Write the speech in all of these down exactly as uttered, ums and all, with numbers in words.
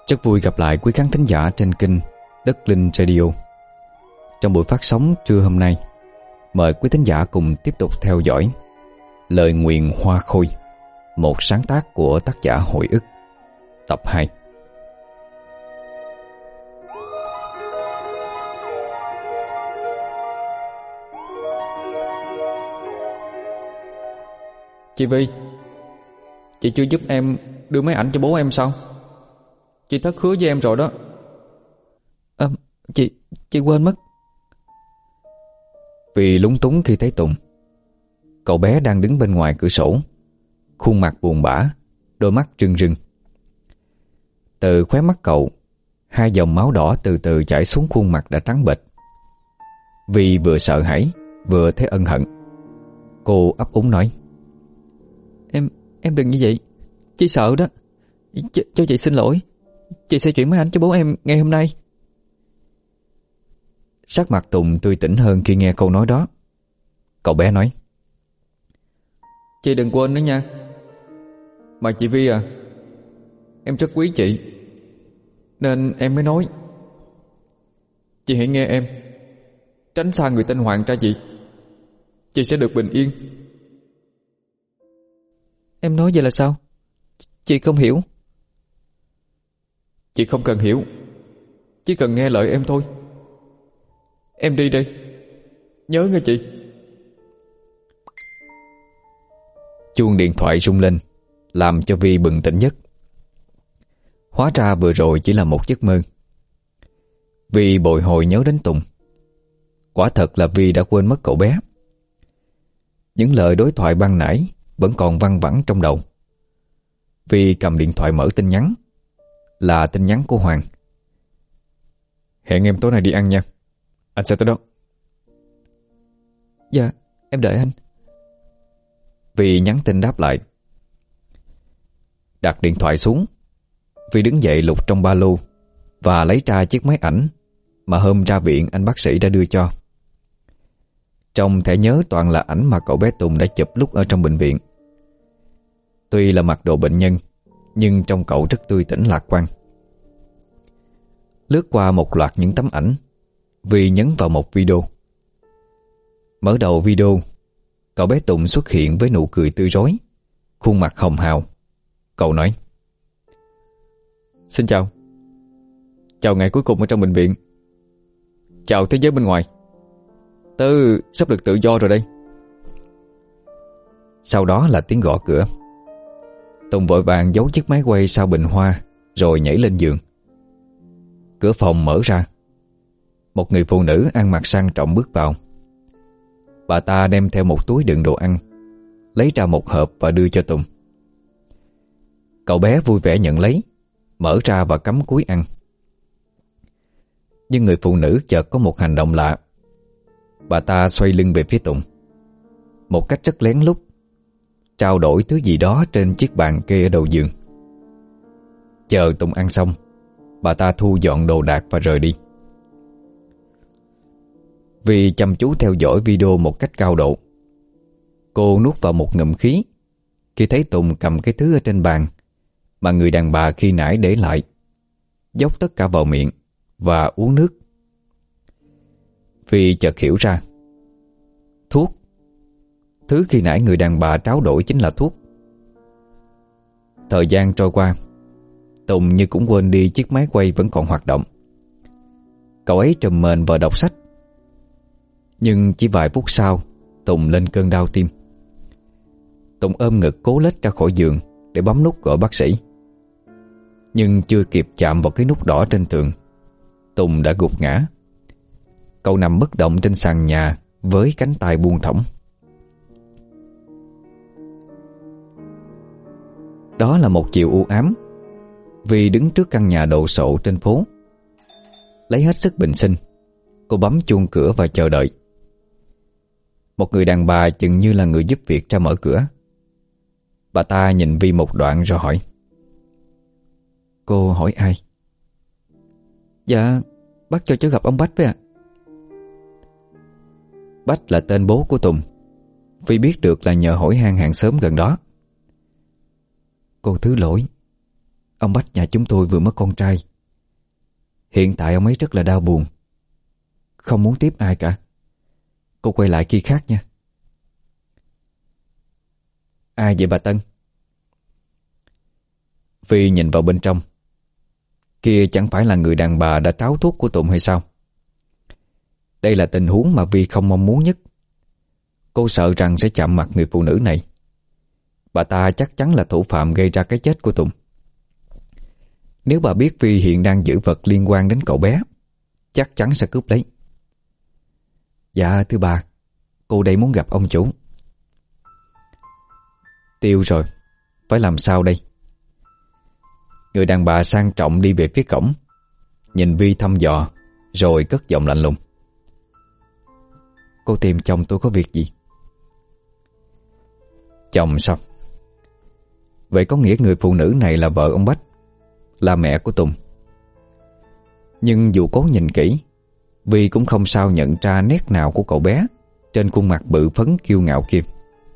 Rất vui gặp lại quý khán thính giả trên kênh Đất Linh Radio. Trong buổi phát sóng trưa hôm nay, mời quý thính giả cùng tiếp tục theo dõi Lời Nguyền Hoa Khôi, một sáng tác của tác giả Hồi Ức, tập hai. Chị Vi, chị chưa giúp em đưa máy ảnh cho bố em sao? Chị thất hứa với em rồi đó. À, chị, chị quên mất. Vì lúng túng khi thấy Tùng. Cậu bé đang đứng bên ngoài cửa sổ, khuôn mặt buồn bã, đôi mắt rưng rưng. Từ khóe mắt cậu, hai dòng máu đỏ từ từ chảy xuống khuôn mặt đã trắng bệch. Vì vừa sợ hãi vừa thấy ân hận. Cô ấp úng nói: Em, em đừng như vậy. Chị sợ đó. Ch cho chị xin lỗi. Chị sẽ chuyển máy ảnh cho bố em ngày hôm nay. Sắc mặt Tùng tươi tỉnh hơn khi nghe câu nói đó. Cậu bé nói: Chị đừng quên nữa nha. Mà chị Vi à, em rất quý chị, nên em mới nói. Chị hãy nghe em, tránh xa người tên Hoàng ra chị. Chị sẽ được bình yên. Em nói vậy là sao? Chị không hiểu. Chị không cần hiểu, chỉ cần nghe lời em thôi. Em đi đây, nhớ nghe chị. Chuông điện thoại rung lên, làm cho Vi bừng tỉnh giấc. Hóa ra vừa rồi chỉ là một giấc mơ. Vi bồi hồi nhớ đến Tùng. Quả thật là Vi đã quên mất cậu bé. Những lời đối thoại ban nãy vẫn còn văng vẳng trong đầu. Vi cầm điện thoại mở tin nhắn. Là tin nhắn của Hoàng: Hẹn em tối nay đi ăn nha, anh sẽ tới đó. Dạ, em đợi anh. Vi nhắn tin đáp lại. Đặt điện thoại xuống, Vi đứng dậy lục trong ba lô và lấy ra chiếc máy ảnh mà hôm ra viện anh bác sĩ đã đưa cho. Trong thẻ nhớ toàn là ảnh mà cậu bé Tùng đã chụp lúc ở trong bệnh viện. Tuy là mặc đồ bệnh nhân, nhưng trông cậu rất tươi tỉnh lạc quan. Lướt qua một loạt những tấm ảnh, Vi nhấn vào một video. Mở đầu video, cậu bé Tùng xuất hiện với nụ cười tươi rói, khuôn mặt hồng hào. Cậu nói: Xin chào. Chào ngày cuối cùng ở trong bệnh viện. Chào thế giới bên ngoài. Tớ sắp được tự do rồi đây. Sau đó là tiếng gõ cửa. Tùng vội vàng giấu chiếc máy quay sau bình hoa, rồi nhảy lên giường. Cửa phòng mở ra. Một người phụ nữ ăn mặc sang trọng bước vào. Bà ta đem theo một túi đựng đồ ăn, lấy ra một hộp và đưa cho Tùng. Cậu bé vui vẻ nhận lấy, mở ra và cắm cúi ăn. Nhưng người phụ nữ chợt có một hành động lạ. Bà ta xoay lưng về phía Tùng, một cách rất lén lút, trao đổi thứ gì đó trên chiếc bàn kê ở đầu giường. Chờ Tùng ăn xong, bà ta thu dọn đồ đạc và rời đi. Vì chăm chú theo dõi video một cách cao độ, cô nuốt vào một ngụm khí khi thấy Tùng cầm cái thứ ở trên bàn mà người đàn bà khi nãy để lại, dốc tất cả vào miệng và uống nước. Vì chợt hiểu ra, thuốc. Thứ khi nãy người đàn bà tráo đổi chính là thuốc. Thời gian trôi qua, Tùng như cũng quên đi chiếc máy quay vẫn còn hoạt động. Cậu ấy trùm mền vào đọc sách. Nhưng chỉ vài phút sau, Tùng lên cơn đau tim. Tùng ôm ngực cố lết ra khỏi giường để bấm nút gọi bác sĩ. Nhưng chưa kịp chạm vào cái nút đỏ trên tường, Tùng đã gục ngã. Cậu nằm bất động trên sàn nhà với cánh tay buông thõng. Đó là một chiều u ám. Vi đứng trước căn nhà đồ sộ trên phố. Lấy hết sức bình sinh, cô bấm chuông cửa và chờ đợi. Một người đàn bà chừng như là người giúp việc ra mở cửa. Bà ta nhìn Vi một đoạn rồi hỏi: Cô hỏi ai? Dạ, bác cho cháu gặp ông Bách với ạ. Bách là tên bố của Tùng. Vi biết được là nhờ hỏi han hàng xóm gần đó. Cô thứ lỗi, ông Bách nhà chúng tôi vừa mất con trai. Hiện tại ông ấy rất là đau buồn, không muốn tiếp ai cả. Cô quay lại khi khác nha. Ai vậy bà Tân? Phi nhìn vào bên trong. Kia chẳng phải là người đàn bà đã tráo thuốc của Tùng hay sao? Đây là tình huống mà Vi không mong muốn nhất. Cô sợ rằng sẽ chạm mặt người phụ nữ này. Bà ta chắc chắn là thủ phạm gây ra cái chết của Tùng. Nếu bà biết Vi hiện đang giữ vật liên quan đến cậu bé, chắc chắn sẽ cướp lấy. Dạ thưa bà, cô đây muốn gặp ông chủ. Tiêu rồi, phải làm sao đây? Người đàn bà sang trọng đi về phía cổng, nhìn Vi thăm dò, rồi cất giọng lạnh lùng. Cô tìm chồng tôi có việc gì? Chồng sao? Vậy có nghĩa người phụ nữ này là vợ ông Bách, là mẹ của Tùng. Nhưng dù cố nhìn kỹ, Vi cũng không sao nhận ra nét nào của cậu bé trên khuôn mặt bự phấn kiêu ngạo kia.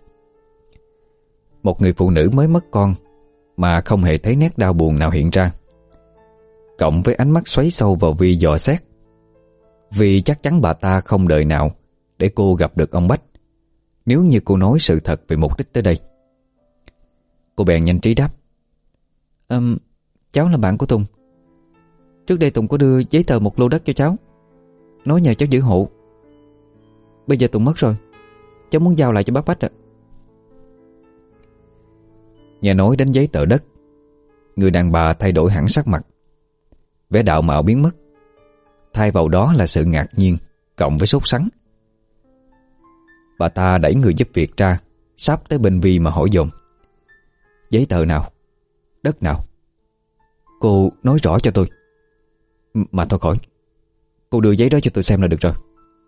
Một người phụ nữ mới mất con mà không hề thấy nét đau buồn nào hiện ra, cộng với ánh mắt xoáy sâu vào Vi dò xét, vì chắc chắn bà ta không đợi nào để cô gặp được ông Bách nếu như cô nói sự thật về mục đích tới đây. Cô bèn nhanh trí đáp. um, Cháu là bạn của Tùng. Trước đây Tùng có đưa giấy tờ một lô đất cho cháu, nói nhờ cháu giữ hộ. Bây giờ Tùng mất rồi, cháu muốn giao lại cho bác Bách ạ. Nghe nói đến giấy tờ đất, người đàn bà thay đổi hẳn sắc mặt. Vẻ đạo mạo biến mất, thay vào đó là sự ngạc nhiên cộng với sốt sắng. Bà ta đẩy người giúp việc ra, sắp tới bên Vi mà hỏi dồn. Giấy tờ nào? Đất nào? Cô nói rõ cho tôi. Mà thôi khỏi, cô đưa giấy đó cho tôi xem là được rồi.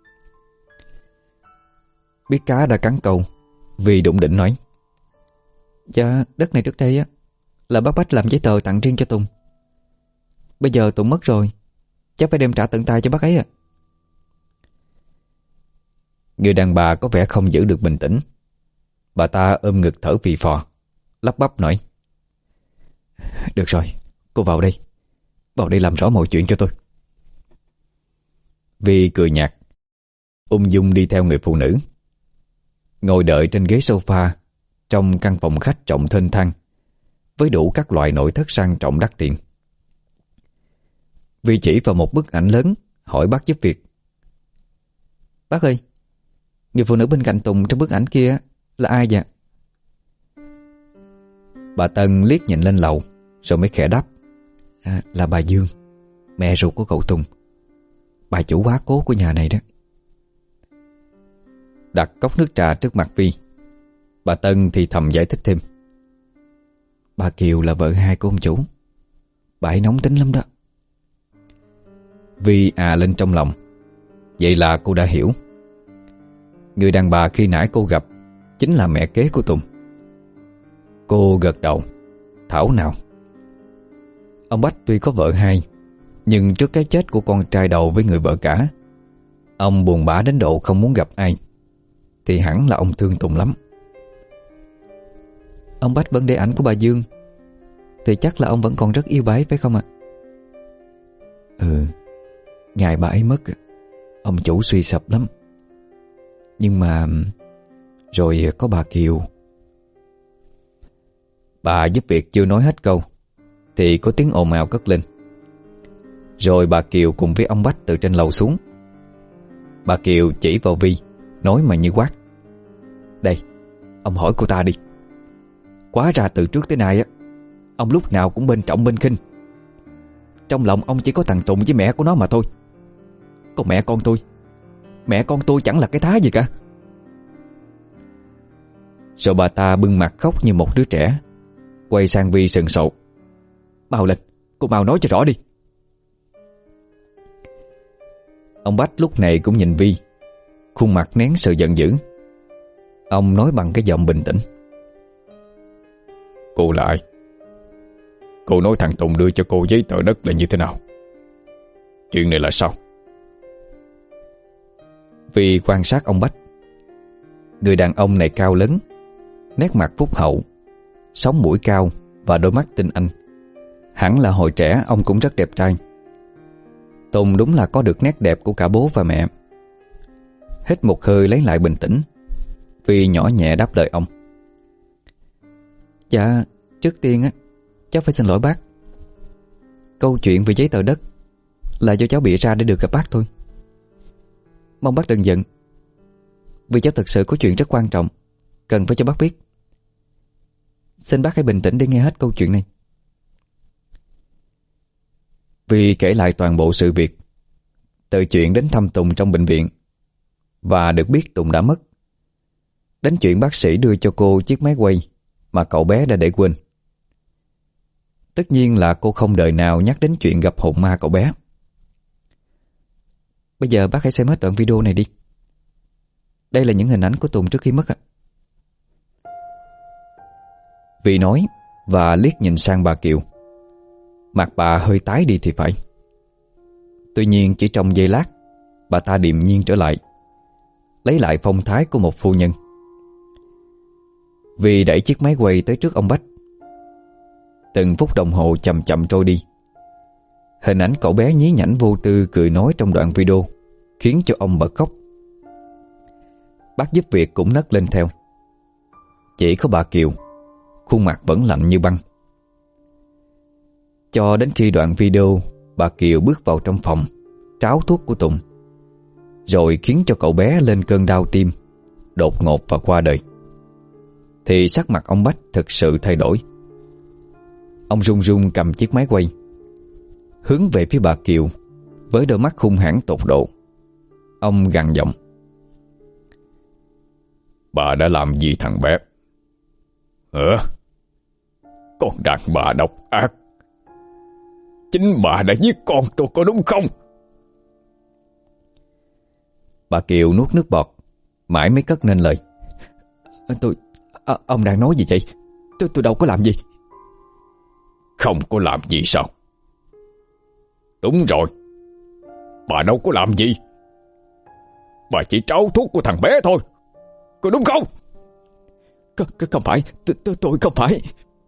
Biết cá đã cắn câu, Vi đụng đỉnh nói. Dạ, đất này trước đây á là bác Bách làm giấy tờ tặng riêng cho Tùng. Bây giờ Tùng mất rồi, chắc phải đem trả tận tay cho bác ấy ạ. Người đàn bà có vẻ không giữ được bình tĩnh. Bà ta ôm ngực thở phì phò, lắp bắp nói. Được rồi, cô vào đây. Vào đây làm rõ mọi chuyện cho tôi. Vi cười nhạt, ung dung đi theo người phụ nữ, ngồi đợi trên ghế sofa trong căn phòng khách rộng thênh thang, với đủ các loại nội thất sang trọng đắt tiền. Vi chỉ vào một bức ảnh lớn, hỏi bác giúp việc. Bác ơi, người phụ nữ bên cạnh Tùng trong bức ảnh kia là ai vậy? Bà Tân liếc nhìn lên lầu, rồi mới khẽ đáp. À, là bà Dương, mẹ ruột của cậu Tùng, bà chủ quá cố của nhà này đó. Đặt cốc nước trà trước mặt Vi, bà Tân thì thầm giải thích thêm. Bà Kiều là vợ hai của ông chủ, bà ấy nóng tính lắm đó. Vi à lên trong lòng. Vậy là cô đã hiểu. Người đàn bà khi nãy cô gặp chính là mẹ kế của Tùng. Cô gật đầu. Thảo nào. Ông Bách tuy có vợ hai, nhưng trước cái chết của con trai đầu với người vợ cả, ông buồn bã đến độ không muốn gặp ai. Thì hẳn là ông thương Tùng lắm. Ông Bách vẫn để ảnh của bà Dương, thì chắc là ông vẫn còn rất yêu bà ấy phải không ạ? Ừ, ngày bà ấy mất, ông chủ suy sụp lắm. Nhưng mà rồi có bà Kiều. Bà giúp việc chưa nói hết câu thì có tiếng ồn ào cất lên. Rồi bà Kiều cùng với ông Bách từ trên lầu xuống. Bà Kiều chỉ vào Vi, nói mà như quát. Đây, ông hỏi cô ta đi. Quá ra từ trước tới nay á, ông lúc nào cũng bên trọng bên khinh. Trong lòng ông chỉ có thằng Tùng với mẹ của nó mà thôi. Còn mẹ con tôi, mẹ con tôi chẳng là cái thá gì cả. Rồi bà ta bưng mặt khóc như một đứa trẻ, quay sang Vi sừng sộ. Mau lên, cô mau nói cho rõ đi. Ông Bách lúc này cũng nhìn Vi, khuôn mặt nén sự giận dữ. Ông nói bằng cái giọng bình tĩnh. Cô là ai? Cô nói thằng Tùng đưa cho cô giấy tờ đất là như thế nào? Chuyện này là sao? Vi quan sát ông Bách. Người đàn ông này cao lớn, nét mặt phúc hậu, sống mũi cao và đôi mắt tinh anh. Hẳn là hồi trẻ ông cũng rất đẹp trai. Tùng đúng là có được nét đẹp của cả bố và mẹ. Hít một hơi lấy lại bình tĩnh, Vi nhỏ nhẹ đáp lời ông. Dạ, trước tiên á, cháu phải xin lỗi bác. Câu chuyện về giấy tờ đất là do cháu bịa ra để được gặp bác thôi. Mong bác đừng giận, vì cháu thực sự có chuyện rất quan trọng cần phải cho bác biết. Xin bác hãy bình tĩnh để nghe hết câu chuyện này. Vi kể lại toàn bộ sự việc, từ chuyện đến thăm Tùng trong bệnh viện và được biết Tùng đã mất, đến chuyện bác sĩ đưa cho cô chiếc máy quay mà cậu bé đã để quên. Tất nhiên là cô không đời nào nhắc đến chuyện gặp hồn ma cậu bé. Bây giờ bác hãy xem hết đoạn video này đi. Đây là những hình ảnh của Tùng trước khi mất ạ. Vi nói và liếc nhìn sang bà Kiều. Mặt bà hơi tái đi thì phải. Tuy nhiên chỉ trong giây lát, bà ta điềm nhiên trở lại, lấy lại phong thái của một phu nhân. Vi đẩy chiếc máy quay tới trước ông Bách. Từng phút đồng hồ chậm chậm trôi đi. Hình ảnh cậu bé nhí nhảnh vô tư cười nói trong đoạn video khiến cho ông bật khóc. Bác giúp việc cũng nấc lên theo. Chỉ có bà Kiều, khuôn mặt vẫn lạnh như băng. Cho đến khi đoạn video bà Kiều bước vào trong phòng tráo thuốc của Tùng, rồi khiến cho cậu bé lên cơn đau tim đột ngột và qua đời, thì sắc mặt ông Bách thực sự thay đổi. Ông run run cầm chiếc máy quay, hướng về phía bà Kiều với đôi mắt hung hãn tột độ. Ông gằn giọng: Bà đã làm gì thằng bé? Hả? Con đàn bà độc ác. Chính bà đã giết con tôi có đúng không? Bà Kiều nuốt nước bọt, mãi mới cất nên lời: Tôi... À, ông đang nói gì vậy? Tôi tôi đâu có làm gì. Không có làm gì sao? Đúng rồi, bà đâu có làm gì. Bà chỉ tráo thuốc của thằng bé thôi, có đúng không? Không, không phải, tôi, tôi không phải.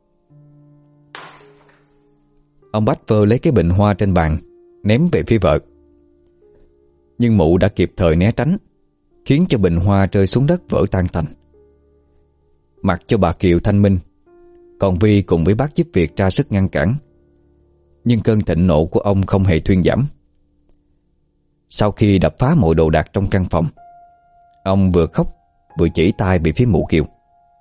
Ông Bách vơ lấy cái bình hoa trên bàn, ném về phía vợ. Nhưng mụ đã kịp thời né tránh, khiến cho bình hoa rơi xuống đất vỡ tan tành. Mặc cho bà Kiều thanh minh, còn Vi cùng với bác giúp việc ra sức ngăn cản, nhưng cơn thịnh nộ của ông không hề thuyên giảm. Sau khi đập phá mọi đồ đạc trong căn phòng, ông vừa khóc vừa chỉ tay về phía mụ Kiều: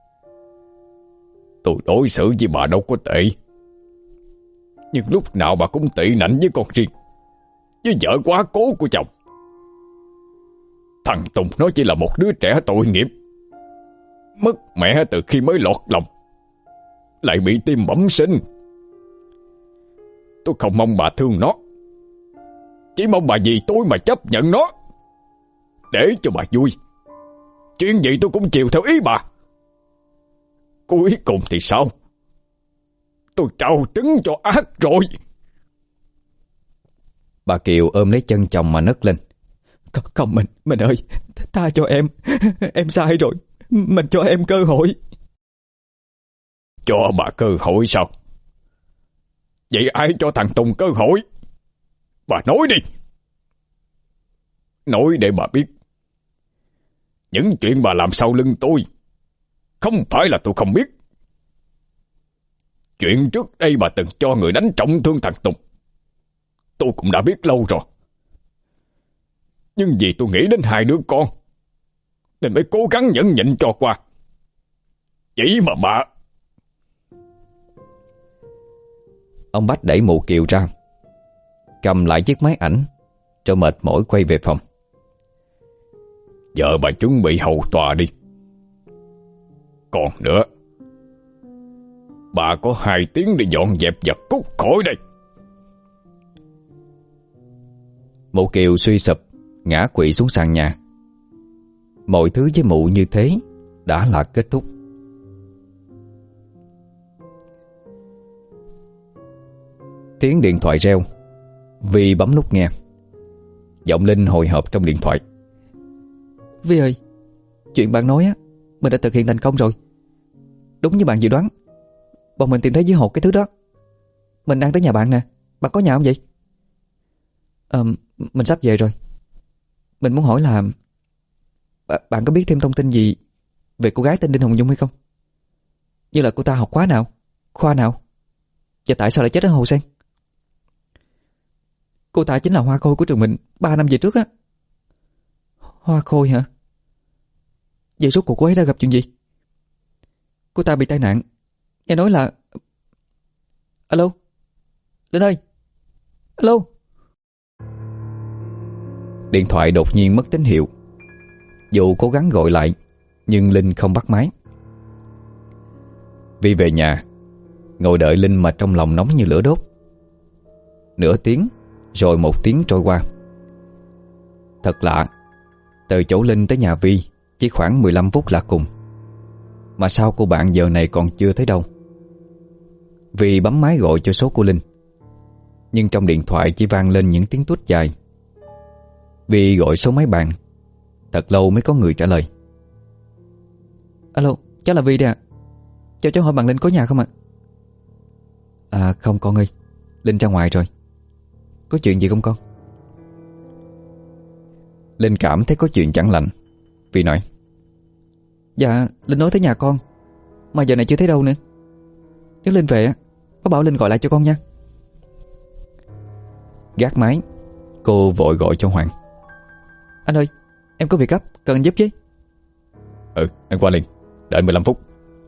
Tôi đối xử với bà đâu có tệ, nhưng lúc nào bà cũng tị nạnh với con riêng, với vợ quá cố của chồng. Thằng Tùng nó chỉ là một đứa trẻ tội nghiệp, mất mẹ từ khi mới lọt lòng, lại bị tim bẩm sinh. Tôi không mong bà thương nó, chỉ mong bà vì tôi mà chấp nhận nó, để cho bà vui. Chuyện gì tôi cũng chiều theo ý bà. Cuối cùng thì sao? Tôi trao trứng cho ác rồi. Bà Kiều ôm lấy chân chồng mà nấc lên: Không, không mình, mình ơi, tha cho em. Em sai rồi, mình cho em cơ hội. Cho bà cơ hội sao? Vậy ai cho thằng Tùng cơ hội? Bà nói đi. Nói để bà biết, những chuyện bà làm sau lưng tôi không phải là tôi không biết. Chuyện trước đây bà từng cho người đánh trọng thương thằng Tùng, tôi cũng đã biết lâu rồi. Nhưng vì tôi nghĩ đến hai đứa con nên mới cố gắng nhẫn nhịn cho qua. Vậy mà bà... Ông Bách đẩy mụ Kiều ra, cầm lại chiếc máy ảnh, cho mệt mỏi quay về phòng. Giờ bà chuẩn bị hầu tòa đi. Còn nữa, bà có hai tiếng để dọn dẹp vật cút khỏi đây. Mụ Kiều suy sụp, ngã quỵ xuống sàn nhà. Mọi thứ với mụ như thế đã là kết thúc. Tiếng điện thoại reo. Vi bấm nút nghe. Giọng Linh hồi hộp trong điện thoại: Vi ơi, chuyện bạn nói á, mình đã thực hiện thành công rồi. Đúng như bạn dự đoán, bọn mình tìm thấy dưới hột cái thứ đó. Mình đang tới nhà bạn nè. Bạn có nhà không vậy? Ờ, mình sắp về rồi. Mình muốn hỏi là b- bạn có biết thêm thông tin gì về cô gái tên Đinh Hồng Nhung hay không? Như là cô ta học khóa nào, khoa nào, và tại sao lại chết ở Hồ Sen? Cô ta chính là hoa khôi của trường mình ba năm về trước á. Hoa khôi hả? Vậy rốt cuộc cô ấy đã gặp chuyện gì? Cô ta bị tai nạn. Nghe nói là... Alo? Linh ơi? Alo? Điện thoại đột nhiên mất tín hiệu. Dù cố gắng gọi lại, nhưng Linh không bắt máy. Vi về nhà, ngồi đợi Linh mà trong lòng nóng như lửa đốt. Nửa tiếng, rồi một tiếng trôi qua. Thật lạ, từ chỗ Linh tới nhà Vi chỉ khoảng mười lăm phút là cùng, mà sao cô bạn giờ này còn chưa thấy đâu. Vi bấm máy gọi cho số của Linh, nhưng trong điện thoại chỉ vang lên những tiếng tút dài. Vi gọi số máy bàn, thật lâu mới có người trả lời. Alo, cháu là Vi đây ạ. Cho cháu hỏi bạn Linh có nhà không ạ? À không con ơi, Linh ra ngoài rồi. Có chuyện gì không con? Linh cảm thấy có chuyện chẳng lành. Vi nói: Dạ, Linh nói tới nhà con, mà giờ này chưa thấy đâu nữa. Nếu Linh về á, có bảo Linh gọi lại cho con nha. Gác máy, cô vội gọi cho Hoàng. Anh ơi, em có việc gấp, cần anh giúp với. Ừ, anh qua liền, đợi mười lăm phút.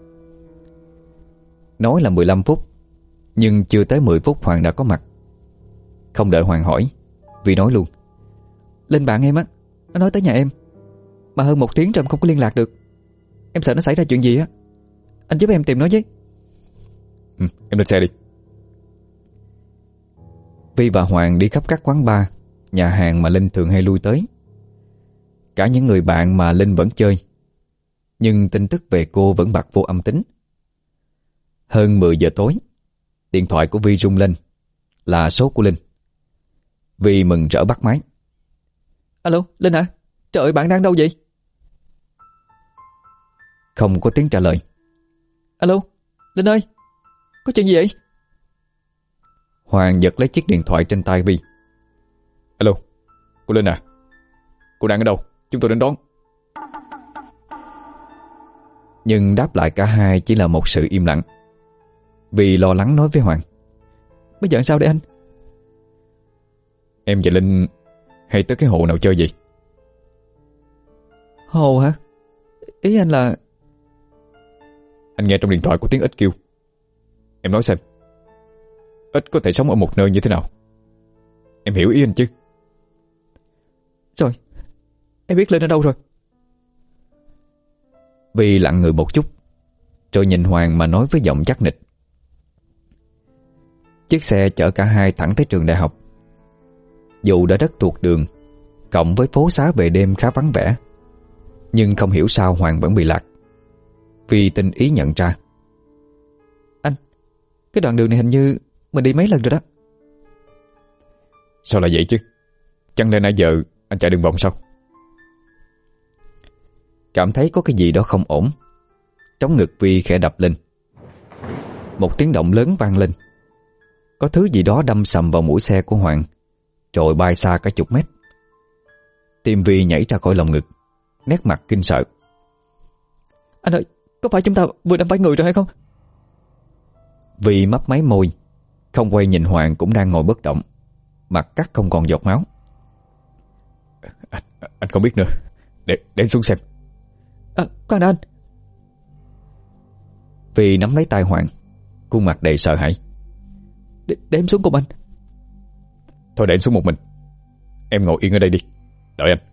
Nói là mười lăm phút, nhưng chưa tới mười phút Hoàng đã có mặt. Không đợi Hoàng hỏi, Vi nói luôn: Linh bạn em á, nó nói tới nhà em, mà hơn một tiếng rồi em không có liên lạc được. Em sợ nó xảy ra chuyện gì á. Anh giúp em tìm nó với. Ừ, em lên xe đi. Vi và Hoàng đi khắp các quán bar, nhà hàng mà Linh thường hay lui tới. Cả những người bạn mà Linh vẫn chơi, nhưng tin tức về cô vẫn bặt vô âm tín. Hơn mười giờ tối, điện thoại của Vi rung lên, là số của Linh. Vi mừng rỡ bắt máy. Alo, Linh hả? Trời ơi, bạn đang đâu vậy? Không có tiếng trả lời. Alo, Linh ơi, có chuyện gì vậy? Hoàng giật lấy chiếc điện thoại trên tay Vi. Alo, cô Linh à? Cô đang ở đâu? Chúng tôi đến đón. Nhưng đáp lại cả hai chỉ là một sự im lặng. Vi lo lắng nói với Hoàng: Bây giờ sao đây anh? Em và Linh hay tới cái hồ nào chơi gì? Hồ hả? Ý anh là... Anh nghe trong điện thoại có tiếng ếch kêu. Em nói xem, ếch có thể sống ở một nơi như thế nào? Em hiểu ý anh chứ? Rồi, em biết Linh ở đâu rồi. Vi lặng người một chút, rồi nhìn Hoàng mà nói với giọng chắc nịch. Chiếc xe chở cả hai thẳng tới trường đại học. Dù đã rất thuộc đường, cộng với phố xá về đêm khá vắng vẻ, nhưng không hiểu sao Hoàng vẫn bị lạc. Vi tinh ý nhận ra: Anh, cái đoạn đường này hình như mình đi mấy lần rồi đó. Sao lại vậy chứ? Chẳng lẽ nãy giờ anh chạy đường vòng sao? Cảm thấy có cái gì đó không ổn, trống ngực Vi khẽ đập lên. Một tiếng động lớn vang lên. Có thứ gì đó đâm sầm vào mũi xe của Hoàng, rồi bay xa cả chục mét. Tim Vi nhảy ra khỏi lồng ngực, nét mặt kinh sợ. Anh ơi, có phải chúng ta vừa đâm phải người rồi hay không? Vi mấp máy môi, không quay nhìn Hoàng cũng đang ngồi bất động, mặt cắt không còn giọt máu. Anh, anh không biết nữa. Để, để anh xuống xem. À, khoan đã anh. Vi nắm lấy tay Hoàng, khuôn mặt đầy sợ hãi. Để, để em xuống cùng anh. Thôi để anh xuống một mình. Em ngồi yên ở đây đi, đợi anh.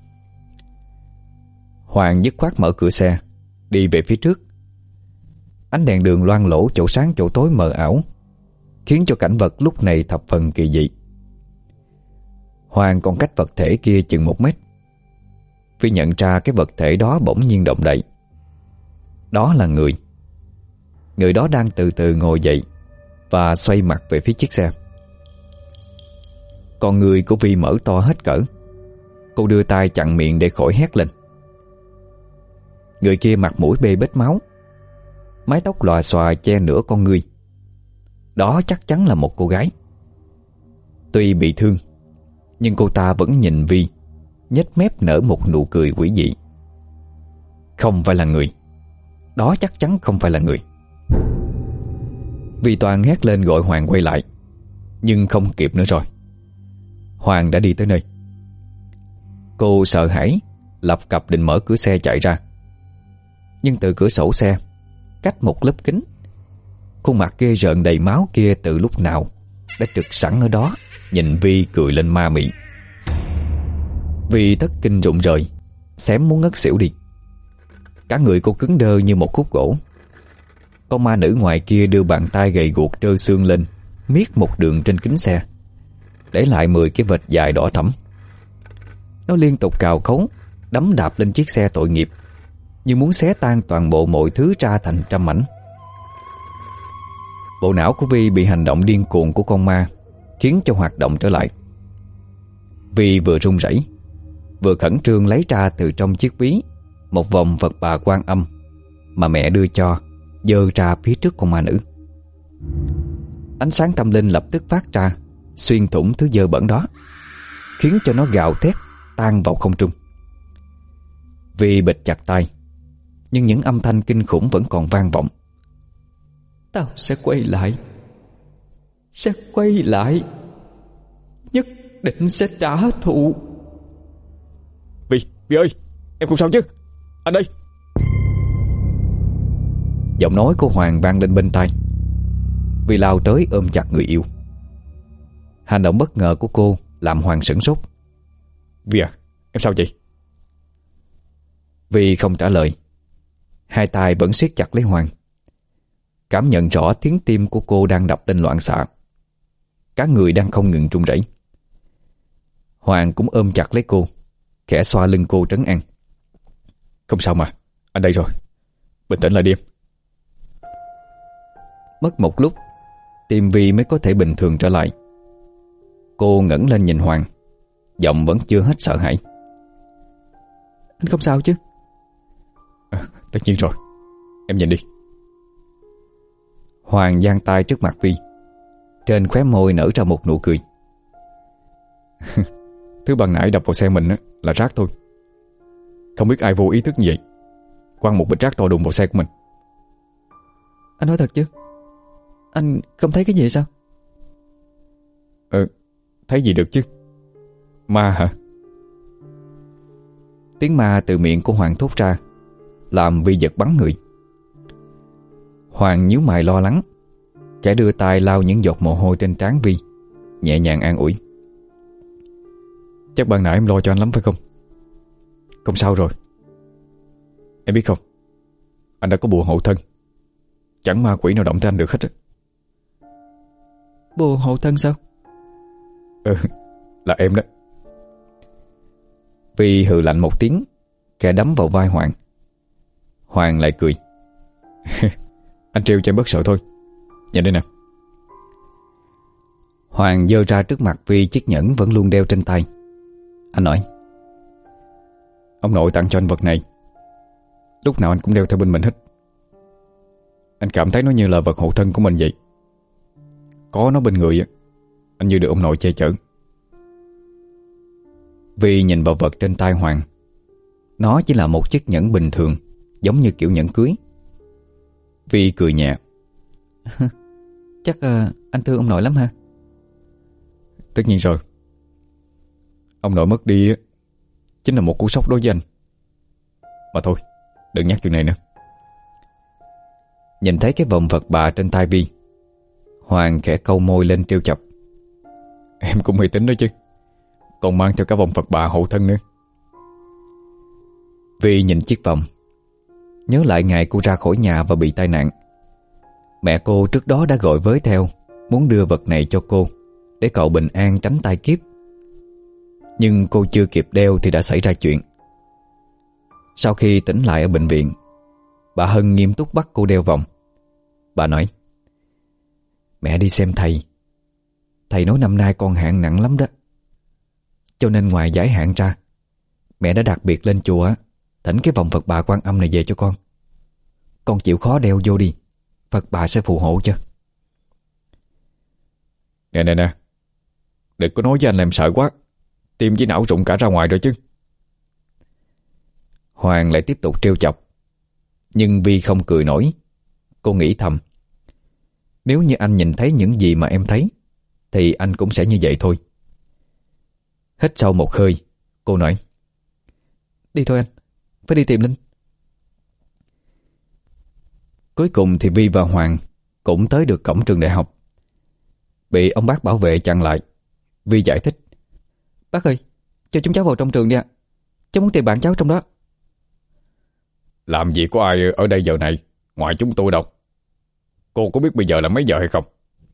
Hoàng dứt khoát mở cửa xe, đi về phía trước. Ánh đèn đường loang lổ chỗ sáng chỗ tối mờ ảo, khiến cho cảnh vật lúc này thập phần kỳ dị. Hoàng còn cách vật thể kia chừng một mét. Vi nhận ra cái vật thể đó bỗng nhiên động đậy. Đó là người. Người đó đang từ từ ngồi dậy và xoay mặt về phía chiếc xe. Con người của Vi mở to hết cỡ. Cô đưa tay chặn miệng để khỏi hét lên. Người kia mặt mũi bê bết máu, mái tóc lòa xòa che nửa con người. đó chắc chắn là một cô gái. Tuy bị thương, nhưng cô ta vẫn nhìn Vi, nhếch mép nở một nụ cười quỷ dị. Không phải là người. Đó chắc chắn không phải là người. Vi Toàn hét lên gọi Hoàng quay lại, nhưng không kịp nữa rồi. Hoàng đã đi tới nơi. Cô sợ hãi, lập cập định mở cửa xe chạy ra. Nhưng từ cửa sổ xe, cách một lớp kính, khuôn mặt ghê rợn đầy máu kia từ lúc nào đã trực sẵn ở đó, nhìn Vi cười lên ma mị. Vi thất kinh rụng rời, xém muốn ngất xỉu đi. Cả người cô cứng đơ như một khúc gỗ. Con ma nữ ngoài kia đưa bàn tay gầy guộc trơ xương lên, miết một đường trên kính xe, để lại mười cái vệt dài đỏ thẫm. Nó liên tục cào cấu, đấm đạp lên chiếc xe tội nghiệp, như muốn xé tan toàn bộ mọi thứ ra thành trăm mảnh. Bộ não của Vi bị hành động điên cuồng của con ma khiến cho hoạt động trở lại. Vi vừa run rẩy, vừa khẩn trương lấy ra từ trong chiếc ví một vòng vật bà Quan Âm mà mẹ đưa cho, giơ ra phía trước con ma nữ. Ánh sáng tâm linh lập tức phát ra, xuyên thủng thứ dơ bẩn đó, khiến cho nó gào thét tan vào không trung. Vi bịt chặt tai, nhưng những âm thanh kinh khủng vẫn còn vang vọng. Tao sẽ quay lại, sẽ quay lại, nhất định sẽ trả thù. Vi, Vi ơi, em không sao chứ? Anh đây. Giọng nói của Hoàng vang lên bên tai. Vi lao tới ôm chặt người yêu. Hành động bất ngờ của cô làm Hoàng sửng sốt. Vi à, em sao vậy? Vi không trả lời. Hai tay vẫn siết chặt lấy Hoàng, cảm nhận rõ tiếng tim của cô đang đập lên loạn xạ. Cả người đang không ngừng run rẩy. Hoàng cũng ôm chặt lấy cô, khẽ xoa lưng cô trấn an. Không sao mà, anh đây rồi. Bình tĩnh lại đi em. Mất một lúc, tim Vi mới có thể bình thường trở lại. Cô ngẩng lên nhìn Hoàng, giọng vẫn chưa hết sợ hãi. Anh không sao chứ? À, tất nhiên rồi, em nhìn đi. Hoàng giang tay trước mặt Vi, trên khóe môi nở ra một nụ cười. Thứ ban nãy đập vào xe mình là rác thôi. Không biết ai vô ý thức như vậy, quăng một bịch rác to đùng vào xe của mình. Anh nói thật chứ? Anh không thấy cái gì sao? Ờ, thấy gì được chứ? Ma hả? Tiếng ma từ miệng của Hoàng thốt ra làm Vi giật bắn người. Hoàng nhíu mày lo lắng, kẻ đưa tay lau những giọt mồ hôi trên trán Vi, nhẹ nhàng an ủi. Chắc ban nãy em lo cho anh lắm phải không? Không sao rồi. Em biết không, anh đã có bùa hộ thân, chẳng ma quỷ nào động tới anh được hết á. Bùa hộ thân sao? Ừ, là em đó. Vi hừ lạnh một tiếng, kẻ đấm vào vai Hoàng. Hoàng lại cười. Anh trêu cho em bớt sợ thôi. Nhìn đây nè. Hoàng giơ ra trước mặt Vi chiếc nhẫn vẫn luôn đeo trên tay. Anh nói: Ông nội tặng cho anh vật này, lúc nào anh cũng đeo theo bên mình hết. Anh cảm thấy nó như là vật hộ thân của mình vậy. Có nó bên người, anh như được ông nội che chở. Vi nhìn vào vật trên tay Hoàng. Nó chỉ là một chiếc nhẫn bình thường, giống như kiểu nhẫn cưới. Vi cười nhẹ. Chắc uh, anh thương ông nội lắm ha? Tất nhiên rồi. Ông nội mất đi chính là một cú sốc đối với anh. Mà thôi, đừng nhắc chuyện này nữa. Nhìn thấy cái vòng vật bà trên tay Vi, Hoàng khẽ câu môi lên trêu chọc. Em cũng mê tín đó chứ, còn mang theo cả vòng Phật bà hộ thân nữa. Vi nhìn chiếc vòng, nhớ lại ngày cô ra khỏi nhà và bị tai nạn. Mẹ cô trước đó đã gọi với theo, muốn đưa vật này cho cô để cậu bình an tránh tai kiếp. Nhưng cô chưa kịp đeo thì đã xảy ra chuyện. Sau khi tỉnh lại ở bệnh viện, bà Hân nghiêm túc bắt cô đeo vòng. Bà nói: Mẹ đi xem thầy. Thầy nói năm nay con hạn nặng lắm đó. Cho nên ngoài giải hạn ra, mẹ đã đặc biệt lên chùa thỉnh cái vòng Phật bà Quan Âm này về cho con. Con chịu khó đeo vô đi, Phật bà sẽ phù hộ cho. Nè nè nè, đừng có nói với anh làm sợ quá, tim với não rụng cả ra ngoài rồi chứ. Hoàng lại tiếp tục trêu chọc. Nhưng Vi không cười nổi. Cô nghĩ thầm, nếu như anh nhìn thấy những gì mà em thấy thì anh cũng sẽ như vậy thôi. Hít sâu một hơi, cô nói, đi thôi anh, phải đi tìm Linh. Cuối cùng thì Vi và Hoàng cũng tới được cổng trường đại học. Bị ông bác bảo vệ chặn lại. Vi giải thích, bác ơi, cho chúng cháu vào trong trường đi ạ. Cháu muốn tìm bạn cháu trong đó. Làm gì có ai ở đây giờ này ngoài chúng tôi đâu. Cô có biết bây giờ là mấy giờ hay không?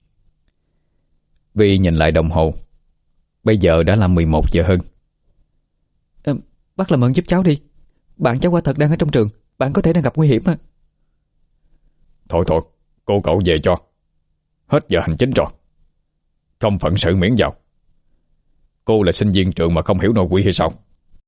Vi nhìn lại đồng hồ. Bây giờ đã là mười một giờ hơn. à, Bác làm ơn giúp cháu đi. Bạn cháu quả thật đang ở trong trường. Bạn có thể đang gặp nguy hiểm à. Thôi thôi, cô cậu về cho. Hết giờ hành chính rồi. Không phận sự miễn vào. Cô là sinh viên trường mà không hiểu nội quỷ hay sao?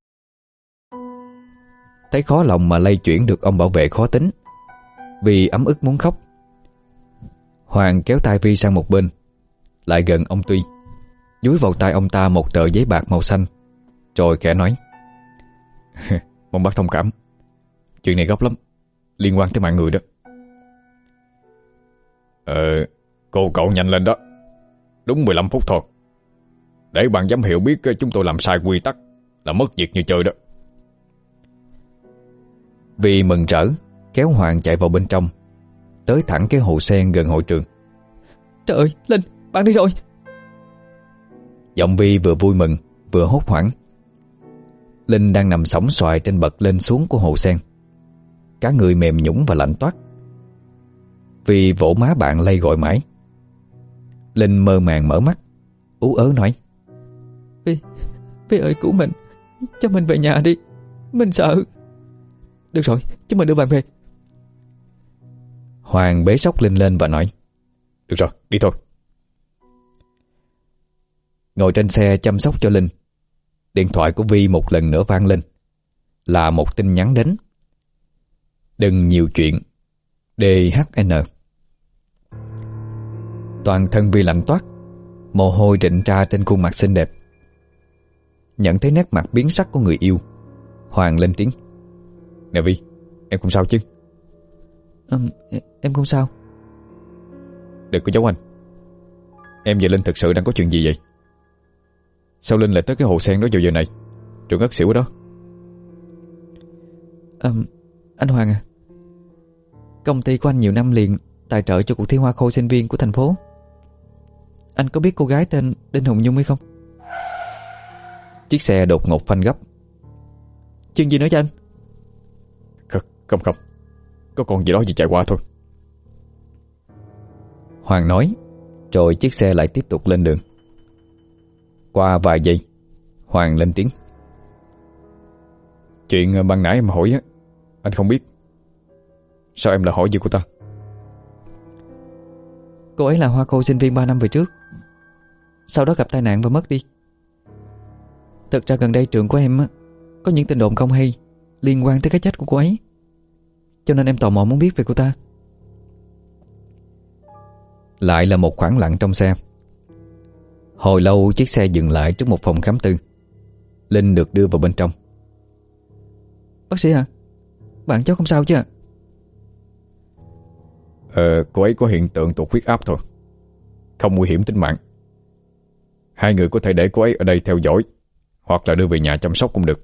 Thấy khó lòng mà lay chuyển được ông bảo vệ khó tính, Vi ấm ức muốn khóc. Hoàng kéo tay Vi sang một bên, lại gần ông Tuy, dúi vào tay ông ta một tờ giấy bạc màu xanh, rồi khẽ nói, mong bác thông cảm, chuyện này gấp lắm, liên quan tới mạng người đó. Ờ, cô cậu nhanh lên đó. Đúng mười lăm phút thôi. Để ban giám hiệu biết chúng tôi làm sai quy tắc là mất việc như chơi đó. Vi mừng rỡ kéo Hoàng chạy vào bên trong, tới thẳng cái hồ sen gần hội trường. Trời ơi, Linh, bạn đi rồi. Giọng Vi vừa vui mừng vừa hốt hoảng. Linh đang nằm sõng xoài trên bậc lên xuống của hồ sen, cả người mềm nhũn và lạnh toát. Vi vỗ má bạn lay gọi mãi. Linh mơ màng mở mắt, ú ớ nói, Vi, Vi ơi cứu mình, cho mình về nhà đi, mình sợ. Được rồi, chúng mình đưa bạn về. Hoàng bế xốc Linh lên và nói, được rồi, đi thôi. Ngồi trên xe chăm sóc cho Linh, điện thoại của Vi một lần nữa vang lên. Là một tin nhắn đến: đừng nhiều chuyện, đê hát en. Toàn thân Vi lạnh toát, mồ hôi rịn ra trên khuôn mặt xinh đẹp. Nhận thấy nét mặt biến sắc của người yêu, Hoàng lên tiếng, nè Vi, em không sao chứ? à, Em không sao. Đừng có giấu anh. Em và Linh thực sự đang có chuyện gì vậy? Sao Linh lại tới cái hồ sen đó vào giờ này, rồi ngất xỉu ở đó? à, Anh Hoàng à, công ty của anh nhiều năm liền tài trợ cho cuộc thi hoa khôi sinh viên của thành phố. Anh có biết cô gái tên Đinh Hồng Nhung hay không? Chiếc xe đột ngột phanh gấp. Chuyện gì nữa cho anh? Không, không, không. Có con gì đó gì chạy qua thôi. Hoàng nói, rồi chiếc xe lại tiếp tục lên đường. Qua vài giây, Hoàng lên tiếng, chuyện ban nãy em hỏi á, anh không biết. Sao em lại hỏi gì cô ta? Cô ấy là hoa khôi sinh viên ba năm về trước, sau đó gặp tai nạn và mất đi. Thực ra gần đây trường của em á, có những tin đồn không hay liên quan tới cái chết của cô ấy, cho nên em tò mò muốn biết về cô ta. Lại là một khoảng lặng trong xe. Hồi lâu chiếc xe dừng lại trước một phòng khám tư. Linh được đưa vào bên trong. Bác sĩ à, bạn cháu không sao chứ ạ? Ờ, cô ấy có hiện tượng tụt huyết áp thôi, không nguy hiểm tính mạng. Hai người có thể để cô ấy ở đây theo dõi, hoặc là đưa về nhà chăm sóc cũng được.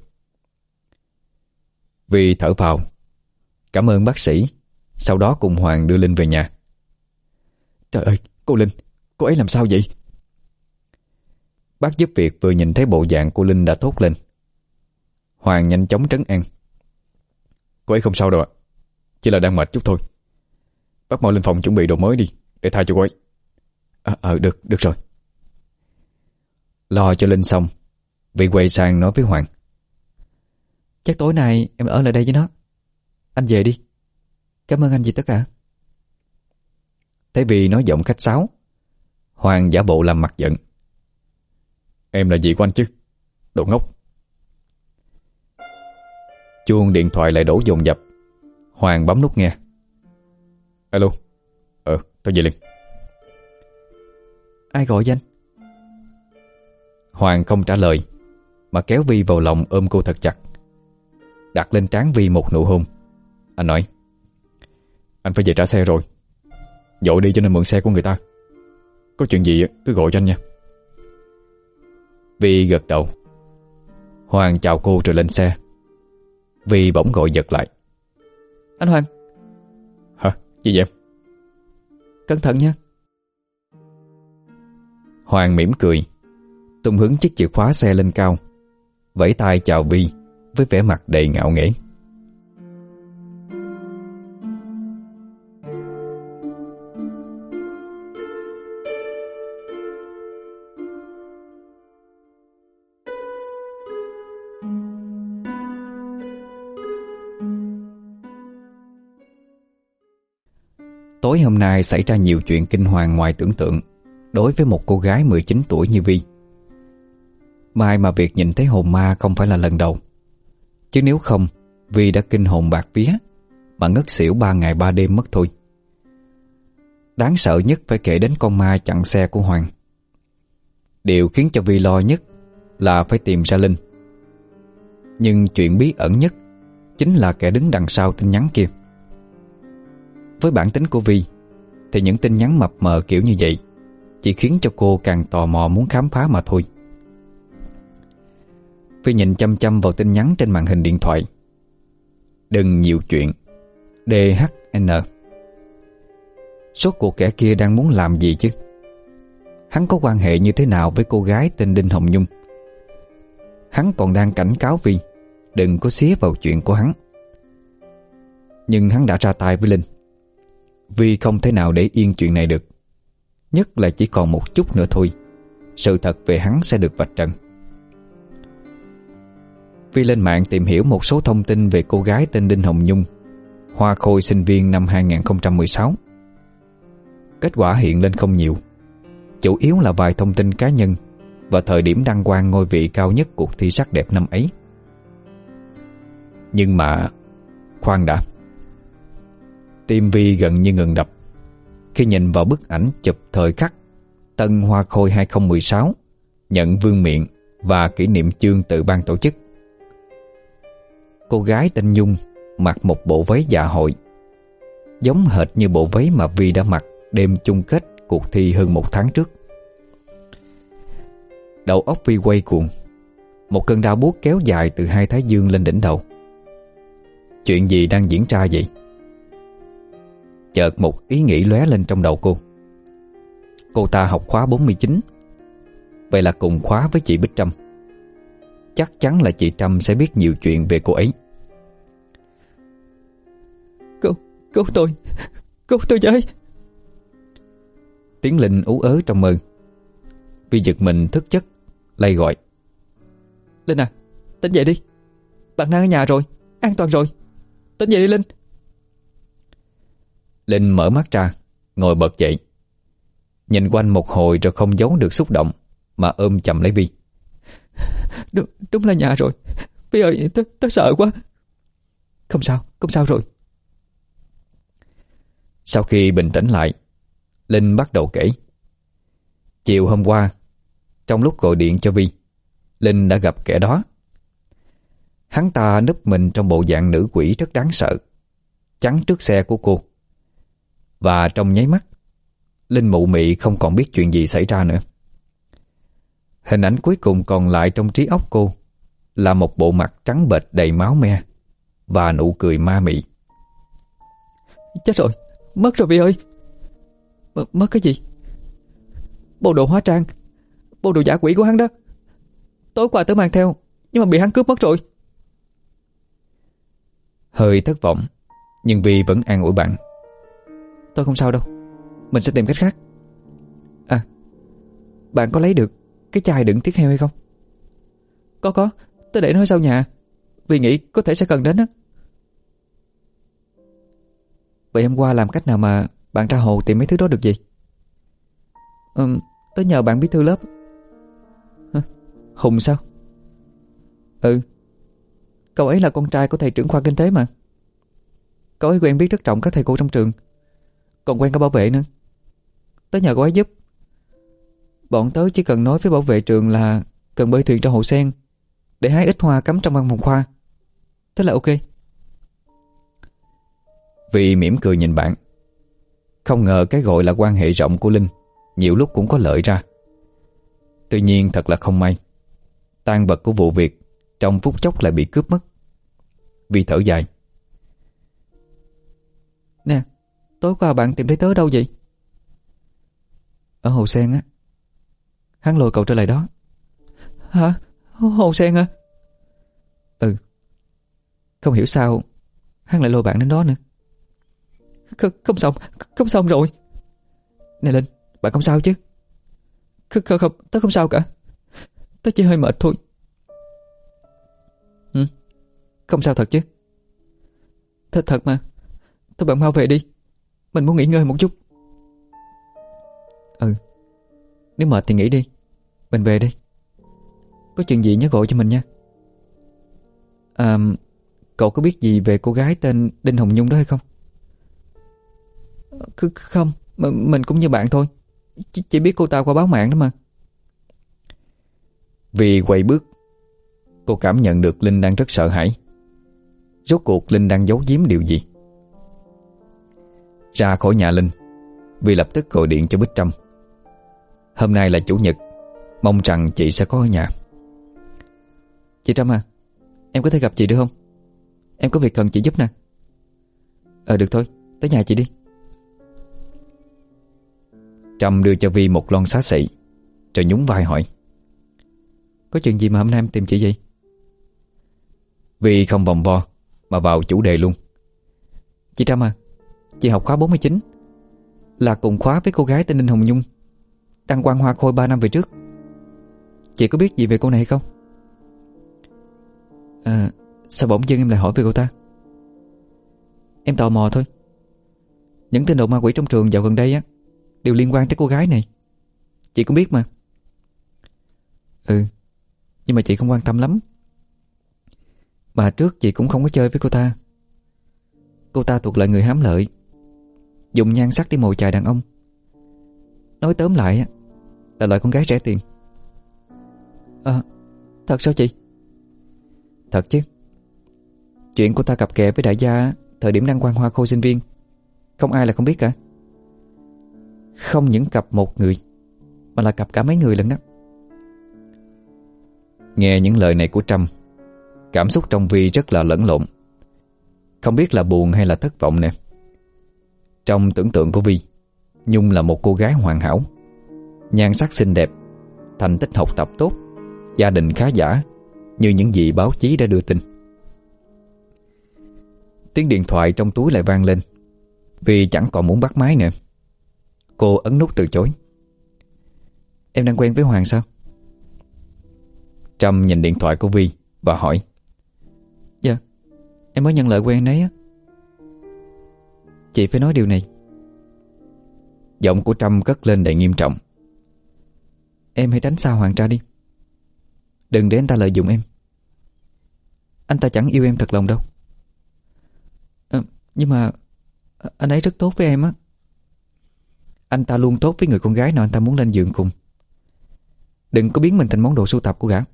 Vi thở vào, cảm ơn bác sĩ, sau đó cùng Hoàng đưa Linh về nhà. Trời ơi, cô Linh, cô ấy làm sao vậy? Bác giúp việc vừa nhìn thấy bộ dạng của Linh đã thốt lên. Hoàng nhanh chóng trấn an, cô ấy không sao đâu ạ, chỉ là đang mệt chút thôi. Bác mau lên phòng chuẩn bị đồ mới đi, để thay cho cô ấy. Ờ, à, à, được, được rồi. Lo cho Linh xong, Vi quay sang nói với Hoàng, chắc tối nay em ở lại đây với nó. Anh về đi. Cảm ơn anh vì tất cả. Thấy Vi nói giọng khách sáo, Hoàng giả bộ làm mặt giận, em là gì của anh chứ, đồ ngốc. Chuông điện thoại lại đổ dồn dập. Hoàng bấm nút nghe. Alo. Ờ, tao về liền. Ai gọi danh? Hoàng không trả lời, mà kéo Vi vào lòng ôm cô thật chặt, đặt lên trán Vi một nụ hôn. Anh nói: Anh phải về trả xe rồi, dội đi cho nên mượn xe của người ta. Có chuyện gì cứ gọi cho anh nha. Vi gật đầu. Hoàng chào cô rồi lên xe. Vi bỗng gọi giật lại: Anh Hoàng. Hả? Gì vậy em? Cẩn thận nha. Hoàng mỉm cười, tung hứng chiếc chìa khóa xe lên cao, vẫy tay chào Vi với vẻ mặt đầy ngạo nghễ. Tối hôm nay xảy ra nhiều chuyện kinh hoàng ngoài tưởng tượng đối với một cô gái mười chín tuổi như Vi. May mà việc nhìn thấy hồn ma không phải là lần đầu, chứ nếu không Vi đã kinh hồn bạt vía mà ngất xỉu ba ngày ba đêm mất thôi. Đáng sợ nhất phải kể đến con ma chặn xe của Hoàng. Điều khiến cho Vi lo nhất là phải tìm ra Linh. Nhưng chuyện bí ẩn nhất chính là kẻ đứng đằng sau tin nhắn kia. Với bản tính của Vi thì những tin nhắn mập mờ kiểu như vậy chỉ khiến cho cô càng tò mò muốn khám phá mà thôi. Vi nhìn chăm chăm vào tin nhắn trên màn hình điện thoại: Đừng nhiều chuyện, đê hát en. Số cuộc kẻ kia đang muốn làm gì chứ? Hắn có quan hệ như thế nào với cô gái tên Đinh Hồng Nhung? Hắn còn đang cảnh cáo Vi đừng có xía vào chuyện của hắn. Nhưng hắn đã ra tay với Linh. Vi không thể nào để yên chuyện này được. Nhất là chỉ còn một chút nữa thôi, sự thật về hắn sẽ được vạch trần. Vi lên mạng tìm hiểu một số thông tin về cô gái tên Đinh Hồng Nhung, hoa khôi sinh viên năm hai không một sáu. Kết quả hiện lên không nhiều, chủ yếu là vài thông tin cá nhân và thời điểm đăng quang ngôi vị cao nhất cuộc thi sắc đẹp năm ấy. Nhưng mà khoan đã. Tim Vi gần như ngừng đập khi nhìn vào bức ảnh chụp thời khắc Tân Hoa Khôi hai không một sáu nhận vương miện và kỷ niệm chương từ ban tổ chức. Cô gái tên Nhung mặc một bộ váy dạ hội giống hệt như bộ váy mà Vi đã mặc đêm chung kết cuộc thi hơn một tháng trước. Đầu óc Vi quay cuồng, một cơn đau buốt kéo dài từ hai thái dương lên đỉnh đầu. Chuyện gì đang diễn ra vậy? Chợt một ý nghĩ lóe lên trong đầu cô. Cô ta học khóa bốn mươi chín, vậy là cùng khóa với chị Bích Trâm. Chắc chắn là chị Trâm sẽ biết nhiều chuyện về cô ấy. Cô, cô tôi, cô tôi với. Tiếng Linh ú ớ trong mơ. Vi giật mình thức giấc, lay gọi: Linh à, tỉnh dậy đi. Bạn đang ở nhà rồi, an toàn rồi. Tỉnh dậy đi Linh. Linh mở mắt ra, ngồi bật dậy, nhìn quanh một hồi rồi không giấu được xúc động mà ôm chầm lấy Vi. Đúng, đúng là nhà rồi. Vi ơi, tớ, tớ sợ quá. Không sao, không sao rồi. Sau khi bình tĩnh lại, Linh bắt đầu kể. Chiều hôm qua, trong lúc gọi điện cho Vi, Linh đã gặp kẻ đó. Hắn ta núp mình trong bộ dạng nữ quỷ rất đáng sợ, chắn trước xe của cô. Và trong nháy mắt, Linh mụ mị không còn biết chuyện gì xảy ra nữa. Hình ảnh cuối cùng còn lại trong trí óc cô là một bộ mặt trắng bệch đầy máu me và nụ cười ma mị. Chết rồi, mất rồi Vi ơi. M mất cái gì? Bộ đồ hóa trang, bộ đồ giả quỷ của hắn đó. Tối qua tớ mang theo, nhưng mà bị hắn cướp mất rồi. Hơi thất vọng, nhưng Vi vẫn an ủi bạn: Tôi không sao đâu, mình sẽ tìm cách khác. À, bạn có lấy được cái chai đựng tiết heo hay không? Có có, tôi để nó ở sau nhà, vì nghĩ có thể sẽ cần đến á. Vậy hôm qua làm cách nào mà bạn ra hồ tìm mấy thứ đó được gì? Ừ, tớ nhờ bạn bí thư lớp. Hả? Hùng sao? Ừ, cậu ấy là con trai của thầy trưởng khoa kinh tế mà. Cậu ấy quen biết rất trọng các thầy cô trong trường, còn quen cả bảo vệ nữa. Tớ nhờ cậu ấy giúp. Bọn tớ chỉ cần nói với bảo vệ trường là cần bơi thuyền trong hồ sen để hái ít hoa cắm trong văn phòng khoa. Thế là ok. Vì mỉm cười nhìn bạn. Không ngờ cái gọi là quan hệ rộng của Linh nhiều lúc cũng có lợi ra. Tuy nhiên thật là không may, tang vật của vụ việc trong phút chốc lại bị cướp mất. Vi thở dài. Nè, tối qua bạn tìm thấy tớ đâu vậy? Ở hồ sen á. Hắn lôi cậu trở lại đó. Hả? Hồ sen hả? Ừ. Không hiểu sao hắn lại lôi bạn đến đó nữa. Không, không xong, không xong rồi. Nè Linh, bạn không sao chứ? Không, không, không, tớ không sao cả. Tớ chỉ hơi mệt thôi. Ừ, không sao thật chứ? Thật thật mà. Thôi bạn mau về đi. Mình muốn nghỉ ngơi một chút. Ừ, nếu mệt thì nghỉ đi. Mình về đi. Có chuyện gì nhớ gọi cho mình nha. À, cậu có biết gì về cô gái tên Đinh Hồng Nhung đó hay không? K- không, M- mình cũng như bạn thôi. Ch- Chỉ biết cô ta qua báo mạng đó mà. Vì quay bước, cô cảm nhận được Linh đang rất sợ hãi. Rốt cuộc Linh đang giấu giếm điều gì? Ra khỏi nhà Linh, Vì lập tức gọi điện cho Bích Trâm. Hôm nay là chủ nhật, mong rằng chị sẽ có ở nhà. Chị Trâm à, em có thể gặp chị được không? Em có việc cần chị giúp nè. Ờ được thôi, tới nhà chị đi. Trâm đưa cho Vi một lon xá xị, rồi nhún vai hỏi: Có chuyện gì mà hôm nay em tìm chị vậy? Vi không vòng vo mà vào chủ đề luôn. Chị Trâm à, chị học khóa bốn mươi chín, là cùng khóa với cô gái tên Đinh Hồng Nhung, đăng quang hoa khôi ba năm về trước. Chị có biết gì về cô này hay không? À, sao bỗng dưng em lại hỏi về cô ta? Em tò mò thôi. Những tin đồn ma quỷ trong trường dạo gần đây á đều liên quan tới cô gái này. Chị cũng biết mà. Ừ, nhưng mà chị không quan tâm lắm. Mà trước chị cũng không có chơi với cô ta. Cô ta thuộc loại người hám lợi, dùng nhan sắc để mồi chài đàn ông. Nói tóm lại á, là loại con gái rẻ tiền. À, thật sao chị? Thật chứ. Chuyện cô ta cặp kè với đại gia thời điểm đăng quang hoa khôi sinh viên, không ai là không biết cả. Không những cặp một người, mà là cặp cả mấy người lận đó. Nghe những lời này của Trâm, cảm xúc trong Vi rất là lẫn lộn, không biết là buồn hay là thất vọng nè. Trong tưởng tượng của Vi, Nhung là một cô gái hoàn hảo, nhan sắc xinh đẹp, thành tích học tập tốt, gia đình khá giả, như những gì báo chí đã đưa tin. Tiếng điện thoại trong túi lại vang lên. Vi chẳng còn muốn bắt máy nữa. Cô ấn nút từ chối. Em đang quen với Hoàng sao? Trâm nhìn điện thoại của Vi và hỏi: Dạ, em mới nhận lời quen nấy á. Chị phải nói điều này. Giọng của Trâm cất lên đầy nghiêm trọng. Em hãy tránh xa Hoàng ra đi. Đừng để anh ta lợi dụng em. Anh ta chẳng yêu em thật lòng đâu. À, nhưng mà anh ấy rất tốt với em á. Anh ta luôn tốt với người con gái nào anh ta muốn lên giường cùng. Đừng có biến mình thành món đồ sưu tập của gã.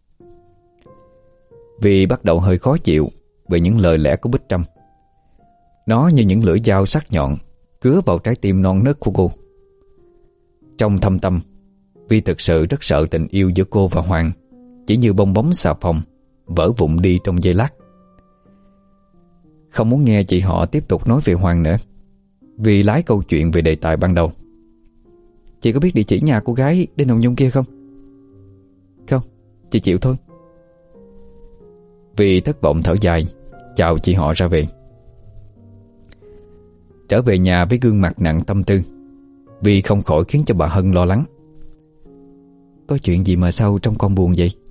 Vi bắt đầu hơi khó chịu về những lời lẽ của Bích Trâm. Nó như những lưỡi dao sắc nhọn cứa vào trái tim non nớt của cô. Trong thâm tâm, Vi thực sự rất sợ tình yêu giữa cô và Hoàng chỉ như bong bóng xà phòng vỡ vụn đi trong giây lát. Không muốn nghe chị họ tiếp tục nói về Hoàng nữa, Vi lái câu chuyện về đề tài ban đầu. Chị có biết địa chỉ nhà cô gái Đinh Hồng Nhung kia không? Không, chị chịu thôi. Vi thất vọng thở dài, chào chị họ ra về. Trở về nhà với gương mặt nặng tâm tư, Vi không khỏi khiến cho bà Hân lo lắng. Có chuyện gì mà sao trong con buồn vậy?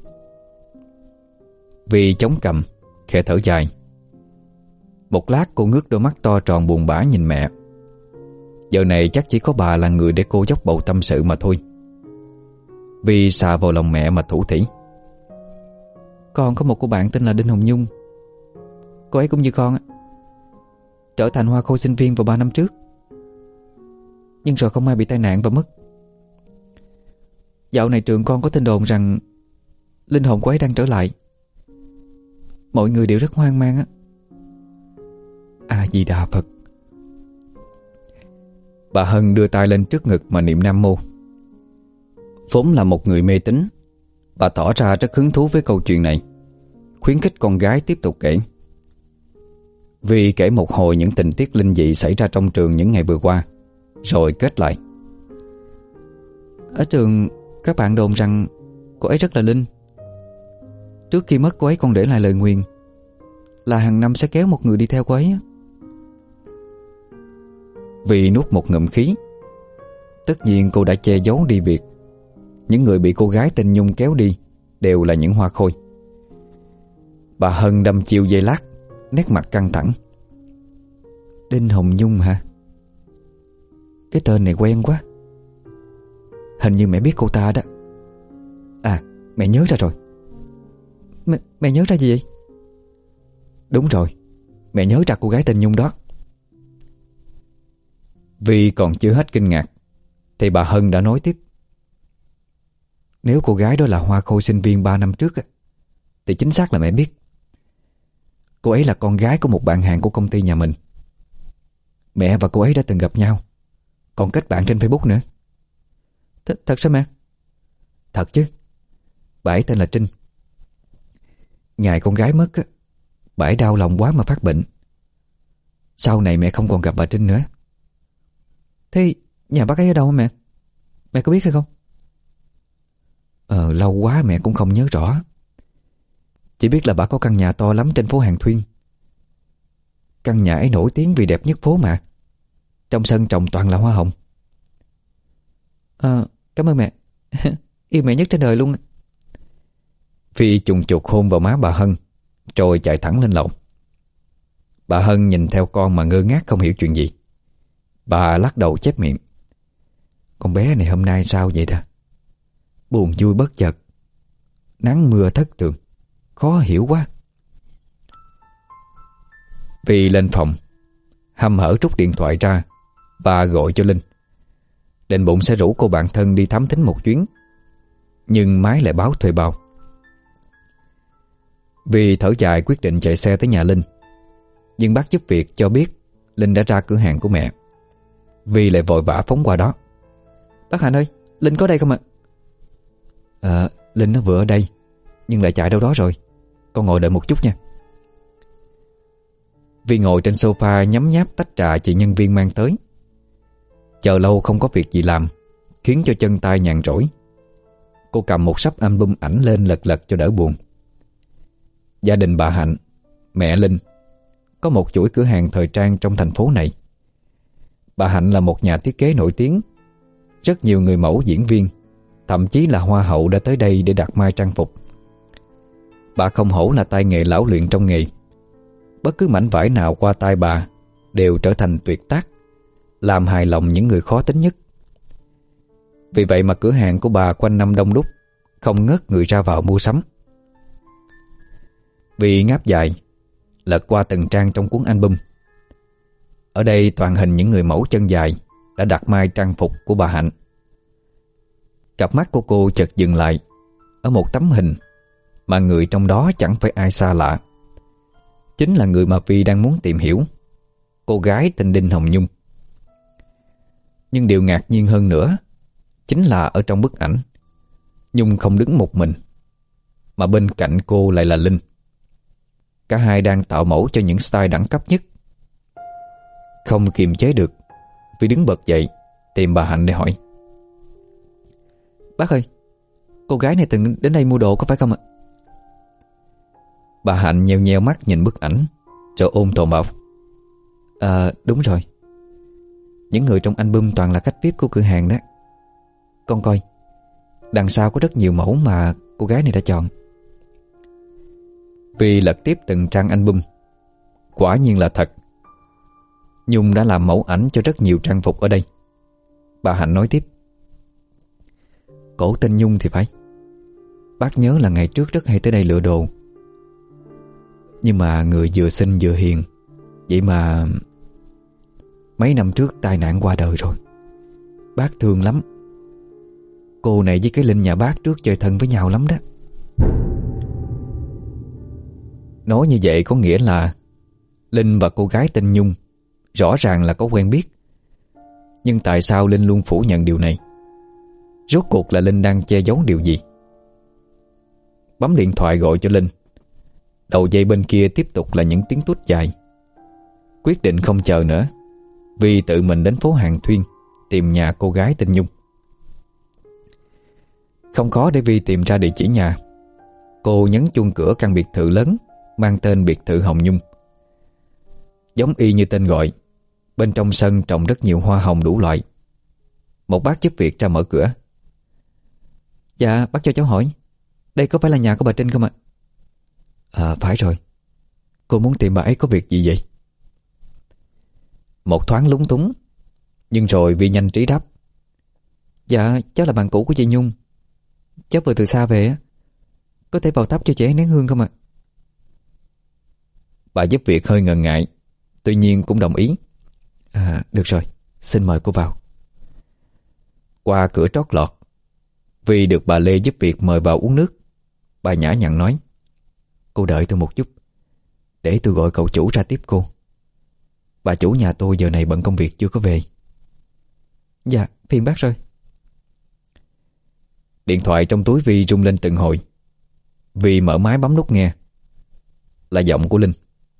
Vi chống cằm, khẽ thở dài. Một lát cô ngước đôi mắt to tròn buồn bã nhìn mẹ. Giờ này chắc chỉ có bà là người để cô dốc bầu tâm sự mà thôi. Vi xà vào lòng mẹ mà thủ thỉ. Con có một cô bạn tên là Đinh Hồng Nhung. Cô ấy cũng như con á, trở thành hoa khôi sinh viên vào ba năm trước. Nhưng rồi không may bị tai nạn và mất. Dạo này trường con có tin đồn rằng linh hồn của ấy đang trở lại. Mọi người đều rất hoang mang á. A Di Đà Phật. Bà Hân đưa tay lên trước ngực mà niệm Nam Mô. Vốn là một người mê tín, bà tỏ ra rất hứng thú với câu chuyện này, khuyến khích con gái tiếp tục kể. Vi kể một hồi những tình tiết linh dị xảy ra trong trường những ngày vừa qua, rồi kết lại. Ở trường các bạn đồn rằng cô ấy rất là linh. Trước khi mất cô ấy còn để lại lời nguyền là hàng năm sẽ kéo một người đi theo cô ấy. Vi nuốt một ngụm khí. Tất nhiên cô đã che giấu đi việc những người bị cô gái tên Nhung kéo đi đều là những hoa khôi. Bà Hân đâm chiêu giây lát, nét mặt căng thẳng. Đinh Hồng Nhung hả? Cái tên này quen quá. Hình như mẹ biết cô ta đó. À, mẹ nhớ ra rồi. Mẹ, mẹ nhớ ra gì vậy? Đúng rồi, mẹ nhớ ra cô gái tên Nhung đó. Vi còn chưa hết kinh ngạc thì bà Hân đã nói tiếp. Nếu cô gái đó là hoa khôi sinh viên ba năm trước thì chính xác là mẹ biết. Cô ấy là con gái của một bạn hàng của công ty nhà mình. Mẹ và cô ấy đã từng gặp nhau, còn kết bạn trên Facebook nữa. Th Thật sao mẹ? Thật chứ. Bà ấy tên là Trinh. Ngày con gái mất bà ấy đau lòng quá mà phát bệnh. Sau này mẹ không còn gặp bà Trinh nữa. Thế nhà bác ấy ở đâu hả mẹ? Mẹ có biết hay không? Ờ lâu quá mẹ cũng không nhớ rõ. Chỉ biết là bà có căn nhà to lắm trên phố Hàng Thuyên. Căn nhà ấy nổi tiếng vì đẹp nhất phố mà. Trong sân trồng toàn là hoa hồng. À, cảm ơn mẹ. Yêu mẹ nhất trên đời luôn. Phi trùng chuột hôn vào má bà Hân, rồi chạy thẳng lên lầu. Bà Hân nhìn theo con mà ngơ ngác không hiểu chuyện gì. Bà lắc đầu chép miệng. Con bé này hôm nay sao vậy ta? Buồn vui bất chợt, nắng mưa thất thường, khó hiểu quá. Phi lên phòng, hăm hở rút điện thoại ra và gọi cho Linh. Định bụng sẽ rủ cô bạn thân đi thám thính một chuyến, nhưng máy lại báo thuê bao. Vì thở dài quyết định chạy xe tới nhà Linh, nhưng bác giúp việc cho biết Linh đã ra cửa hàng của mẹ. Vi lại vội vã phóng qua đó. Bác Hạnh ơi, Linh có đây không ạ? Ờ, Linh nó vừa ở đây, nhưng lại chạy đâu đó rồi. Con ngồi đợi một chút nha. Vi ngồi trên sofa nhấm nháp tách trà chị nhân viên mang tới. Chờ lâu không có việc gì làm khiến cho chân tay nhàn rỗi. Cô cầm một sắp album ảnh lên lật lật cho đỡ buồn. Gia đình bà Hạnh, mẹ Linh, có một chuỗi cửa hàng thời trang trong thành phố này. Bà Hạnh là một nhà thiết kế nổi tiếng. Rất nhiều người mẫu diễn viên, thậm chí là hoa hậu đã tới đây để đặt may trang phục. Bà không hổ là tay nghề lão luyện trong nghề. Bất cứ mảnh vải nào qua tay bà đều trở thành tuyệt tác, làm hài lòng những người khó tính nhất. Vì vậy mà cửa hàng của bà quanh năm đông đúc, không ngớt người ra vào mua sắm. Vì ngáp dài, lật qua từng trang trong cuốn album. Ở đây toàn hình những người mẫu chân dài đã đặt may trang phục của bà Hạnh. Cặp mắt của cô chợt dừng lại ở một tấm hình mà người trong đó chẳng phải ai xa lạ. Chính là người mà Vi đang muốn tìm hiểu, cô gái tên Đinh Hồng Nhung. Nhưng điều ngạc nhiên hơn nữa chính là ở trong bức ảnh, Nhung không đứng một mình, mà bên cạnh cô lại là Linh. Cả hai đang tạo mẫu cho những style đẳng cấp nhất. Không kiềm chế được, Vi đứng bật dậy tìm bà Hạnh để hỏi. Bác ơi, cô gái này từng đến đây mua đồ có phải không ạ? Bà Hạnh nheo nheo mắt nhìn bức ảnh, rồi ôm tồn bảo. À đúng rồi, những người trong album toàn là khách vi ai pi của cửa hàng đó. Con coi, đằng sau có rất nhiều mẫu mà cô gái này đã chọn. Vi lật tiếp từng trang album. Quả nhiên là thật. Nhung đã làm mẫu ảnh cho rất nhiều trang phục ở đây. Bà Hạnh nói tiếp. Cổ tên Nhung thì phải. Bác nhớ là ngày trước rất hay tới đây lựa đồ. Nhưng mà người vừa xinh vừa hiền, vậy mà mấy năm trước tai nạn qua đời rồi. Bác thương lắm. Cô này với cái Linh nhà bác trước chơi thân với nhau lắm đó. Nói như vậy có nghĩa là Linh và cô gái tên Nhung rõ ràng là có quen biết. Nhưng tại sao Linh luôn phủ nhận điều này? Rốt cuộc là Linh đang che giấu điều gì? Bấm điện thoại gọi cho Linh. Đầu dây bên kia tiếp tục là những tiếng tút dài. Quyết định không chờ nữa, Vi tự mình đến phố Hàng Thuyên tìm nhà cô gái tên Nhung. Không khó để Vi tìm ra địa chỉ nhà. Cô nhấn chuông cửa căn biệt thự lớn mang tên biệt thự Hồng Nhung. Giống y như tên gọi, bên trong sân trồng rất nhiều hoa hồng đủ loại. Một bác giúp việc ra mở cửa. Dạ bác cho cháu hỏi, đây có phải là nhà của bà Trinh không ạ? À phải rồi. Cô muốn tìm bà ấy có việc gì vậy? Một thoáng lúng túng, nhưng rồi Vi nhanh trí đáp. Dạ cháu là bạn cũ của chị Nhung. Cháu vừa từ xa về á, có thể vào thắp cho chị ấy nén hương không ạ? Bà giúp việc hơi ngần ngại, tuy nhiên cũng đồng ý. À được rồi, xin mời cô vào. Qua cửa trót lọt, Vi được bà Lê giúp việc mời vào uống nước. Bà nhã nhặn nói: Cô đợi tôi một chút, để tôi gọi cậu chủ ra tiếp cô. Bà chủ nhà tôi giờ này bận công việc chưa có về. Dạ phiền bác rồi. Điện thoại trong túi Vi rung lên từng hồi. Vi mở máy bấm nút nghe. Là giọng của Linh.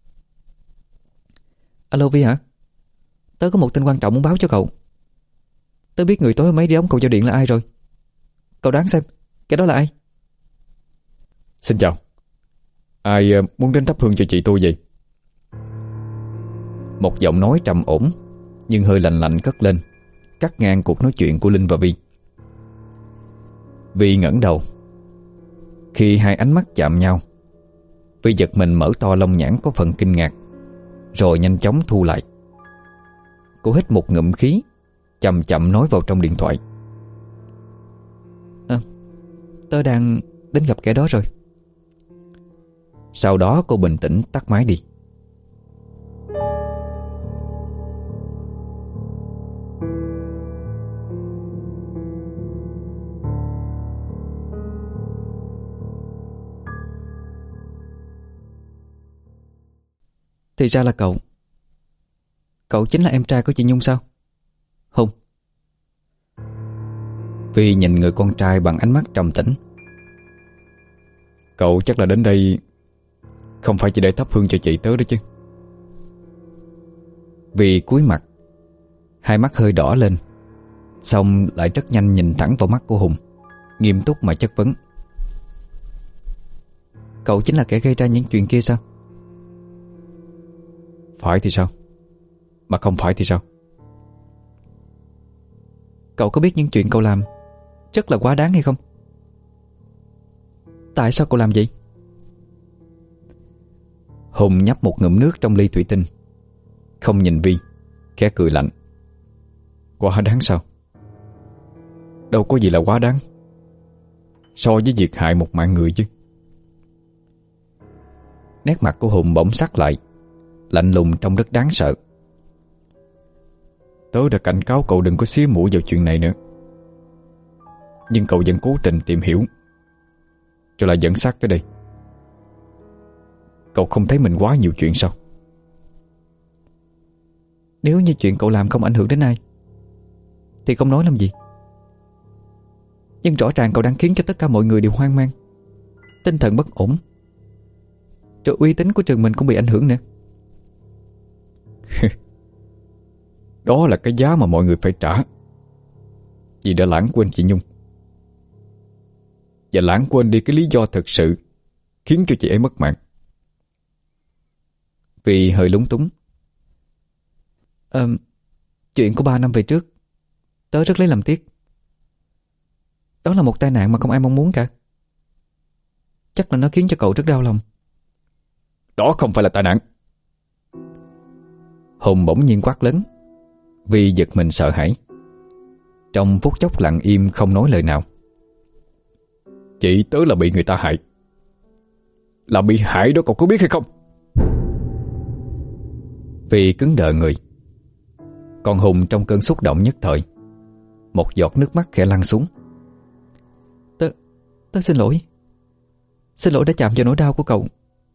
Alo Vi hả? Tớ có một tin quan trọng muốn báo cho cậu. Tớ biết người tối hôm ấy đi đóng cầu giao điện là ai rồi. Cậu đoán xem cái đó là ai? Xin chào. Ai muốn đến thắp hương cho chị tôi vậy? Một giọng nói trầm ổn nhưng hơi lạnh lạnh cất lên, cắt ngang cuộc nói chuyện của Linh và Vi. Vi ngẩng đầu. Khi hai ánh mắt chạm nhau, Vi giật mình mở to lông nhãn có phần kinh ngạc, rồi nhanh chóng thu lại. Cô hít một ngụm khí, chậm chậm nói vào trong điện thoại. À, tớ đang đến gặp kẻ đó rồi. Sau đó cô bình tĩnh tắt máy đi. Thì ra là cậu. Cậu chính là em trai của chị Nhung sao? Hùng. Vi nhìn người con trai bằng ánh mắt trầm tĩnh. Cậu chắc là đến đây không phải chỉ để thắp hương cho chị tớ đó chứ? Vi cúi mặt, hai mắt hơi đỏ lên, xong lại rất nhanh nhìn thẳng vào mắt của Hùng, nghiêm túc mà chất vấn. Cậu chính là kẻ gây ra những chuyện kia sao? Phải thì sao? Mà không phải thì sao? Cậu có biết những chuyện cậu làm rất là quá đáng hay không? Tại sao cậu làm vậy? Hùng nhấp một ngụm nước trong ly thủy tinh, không nhìn Vi, khẽ cười lạnh. Quá đáng sao? Đâu có gì là quá đáng so với việc hại một mạng người chứ. Nét mặt của Hùng bỗng sắc lại, lạnh lùng trông rất đáng sợ. Tớ đã cảnh cáo cậu đừng có xía mũi vào chuyện này nữa, nhưng cậu vẫn cố tình tìm hiểu, rồi lại dẫn xác tới đây. Cậu không thấy mình quá nhiều chuyện sao? Nếu như chuyện cậu làm không ảnh hưởng đến ai thì không nói làm gì. Nhưng rõ ràng cậu đang khiến cho tất cả mọi người đều hoang mang, tinh thần bất ổn, rồi uy tín của trường mình cũng bị ảnh hưởng nữa. Đó là cái giá mà mọi người phải trả vì đã lãng quên chị Nhung, và lãng quên đi cái lý do thực sự khiến cho chị ấy mất mạng. Vì hơi lúng túng. Ờ, chuyện của ba năm về trước tớ rất lấy làm tiếc. Đó là một tai nạn mà không ai mong muốn cả. Chắc là nó khiến cho cậu rất đau lòng. Đó không phải là tai nạn. Hùng bỗng nhiên quát lớn. Vi giật mình sợ hãi. Trong phút chốc lặng im không nói lời nào. Chị tớ là bị người ta hại. Là bị hại đó, cậu có biết hay không? Vi cứng đờ người. Còn Hùng trong cơn xúc động nhất thời, một giọt nước mắt khẽ lăn xuống. Tớ xin lỗi. Xin lỗi đã chạm vào nỗi đau của cậu.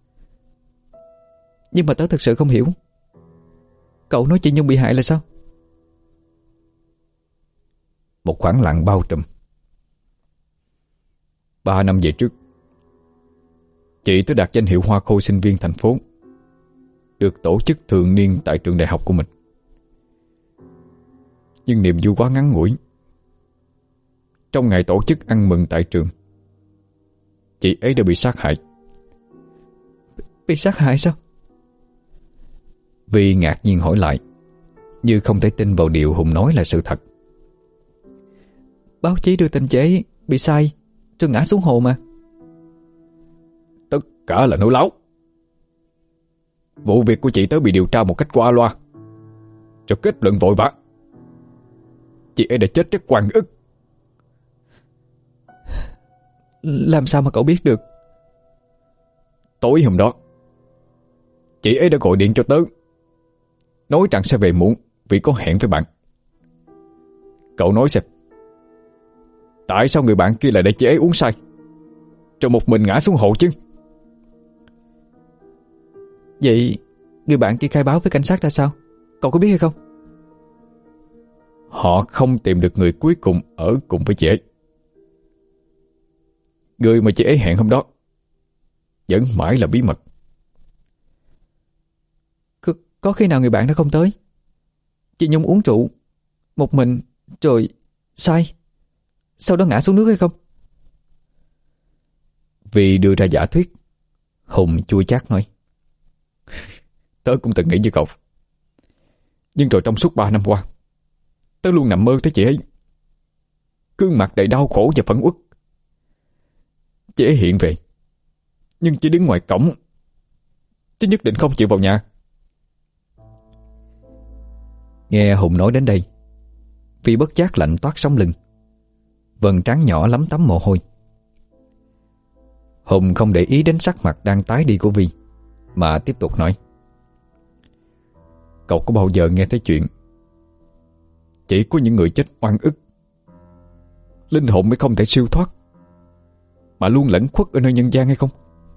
Nhưng mà tớ thực sự không hiểu, cậu nói chị Nhung bị hại là sao? Một khoảng lặng bao trùm. Ba năm về trước, chị tôi đạt danh hiệu hoa khôi sinh viên thành phố, được tổ chức thường niên tại trường đại học của mình. Nhưng niềm vui quá ngắn ngủi. Trong ngày tổ chức ăn mừng tại trường, chị ấy đã bị sát hại. Bị sát hại sao? Vi ngạc nhiên hỏi lại, như không thể tin vào điều Hùng nói là sự thật. Báo chí đưa tin chị ấy bị sai rồi ngã xuống hồ mà. Tất cả là nói láo. Vụ việc của chị tớ bị điều tra một cách qua loa, cho kết luận vội vã. Chị ấy đã chết rất oan ức. Làm sao mà cậu biết được? Tối hôm đó, chị ấy đã gọi điện cho tớ, nói rằng sẽ về muộn vì có hẹn với bạn. Cậu nói xem, tại sao người bạn kia lại để chị ấy uống say rồi một mình ngã xuống hồ chứ? Vậy người bạn kia khai báo với cảnh sát ra sao? Cậu có biết hay không? Họ không tìm được người cuối cùng ở cùng với chị ấy. Người mà chị ấy hẹn hôm đó vẫn mãi là bí mật. Có, có khi nào người bạn đó không tới? Chị Nhung uống rượu một mình rồi say, sau đó ngã xuống nước hay không? Vì đưa ra giả thuyết, Hùng chua chát nói, tớ cũng từng nghĩ như cậu. Nhưng rồi trong suốt ba năm qua, tớ luôn nằm mơ thấy chị ấy, gương mặt đầy đau khổ và phẫn uất. Chị ấy hiện về, nhưng chỉ đứng ngoài cổng, chứ nhất định không chịu vào nhà. Nghe Hùng nói đến đây, vì bất giác lạnh toát sống lưng, vầng trán nhỏ lấm tấm mồ hôi. Hùng không để ý đến sắc mặt đang tái đi của Vi, mà tiếp tục nói, cậu có bao giờ nghe thấy chuyện chỉ có những người chết oan ức, linh hồn mới không thể siêu thoát, mà luôn lẩn khuất ở nơi nhân gian hay không?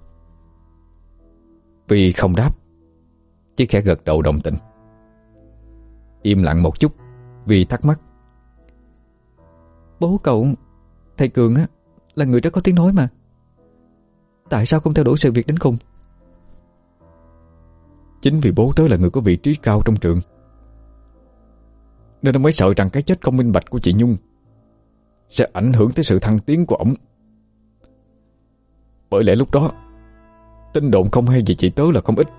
Vi không đáp, chỉ khẽ gật đầu đồng tình. Im lặng một chút, Vi thắc mắc, bố cậu, thầy Cường á, là người rất có tiếng nói mà. Tại sao không theo đuổi sự việc đến cùng? Chính vì bố tớ là người có vị trí cao trong trường, nên ông mới sợ rằng cái chết không minh bạch của chị Nhung sẽ ảnh hưởng tới sự thăng tiến của ổng. Bởi lẽ lúc đó tin đồn không hay về chị tớ là không ít.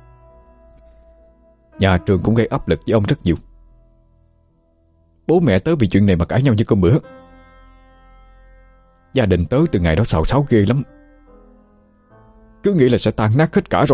Nhà trường cũng gây áp lực với ông rất nhiều. Bố mẹ tớ vì chuyện này mà cãi nhau như cơm bữa. Gia đình tớ từ ngày đó xào xáo ghê lắm, cứ nghĩ là sẽ tan nát hết cả rồi.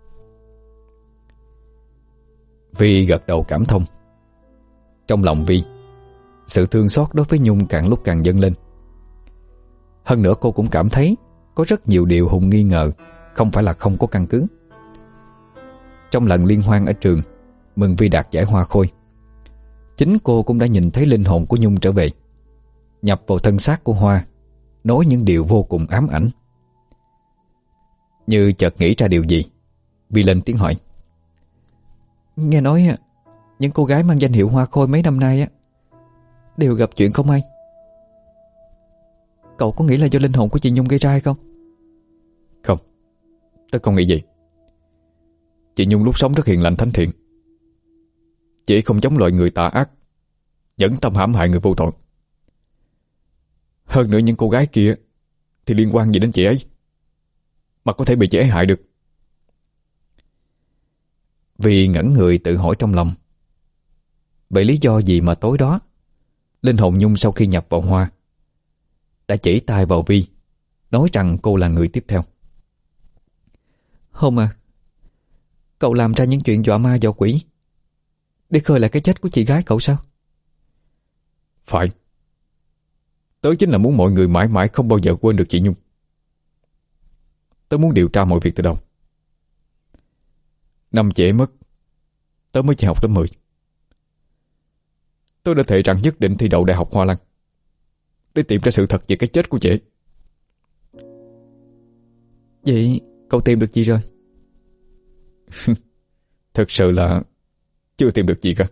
Vi gật đầu cảm thông. Trong lòng Vi, sự thương xót đối với Nhung càng lúc càng dâng lên. Hơn nữa cô cũng cảm thấy có rất nhiều điều Hùng nghi ngờ không phải là không có căn cứ. Trong lần liên hoan ở trường mừng Vi đạt giải hoa khôi, chính cô cũng đã nhìn thấy linh hồn của Nhung trở về, nhập vào thân xác của Hoa, nói những điều vô cùng ám ảnh. Như chợt nghĩ ra điều gì, Vi lên tiếng hỏi, nghe nói những cô gái mang danh hiệu hoa khôi mấy năm nay á đều gặp chuyện không hay. Cậu có nghĩ là do linh hồn của chị Nhung gây ra hay không? Không, tớ không nghĩ vậy. Chị Nhung lúc sống rất hiền lành thánh thiện, chị không giống loại người tà ác nhẫn tâm hãm hại người vô tội. Hơn nữa những cô gái kia thì liên quan gì đến chị ấy mà có thể bị chị ấy hại được? Vì ngẩn người tự hỏi trong lòng, vậy lý do gì mà tối đó linh hồn Nhung sau khi nhập vào Hoa đã chỉ tay vào Vi, nói rằng cô là người tiếp theo? Hùng à, cậu làm ra những chuyện dọa ma dọa quỷ để khơi lại cái chết của chị gái cậu sao? Phải. Tớ chính là muốn mọi người mãi mãi không bao giờ quên được chị Nhung. Tớ muốn điều tra mọi việc từ đầu. Năm chị ấy mất, tớ mới chỉ học lớp mười. Tớ đã thề rằng nhất định thi đậu Đại học Hoa Lăng để tìm ra sự thật về cái chết của chị ấy. Vậy cậu tìm được gì rồi? Thực sự là chưa tìm được gì cả.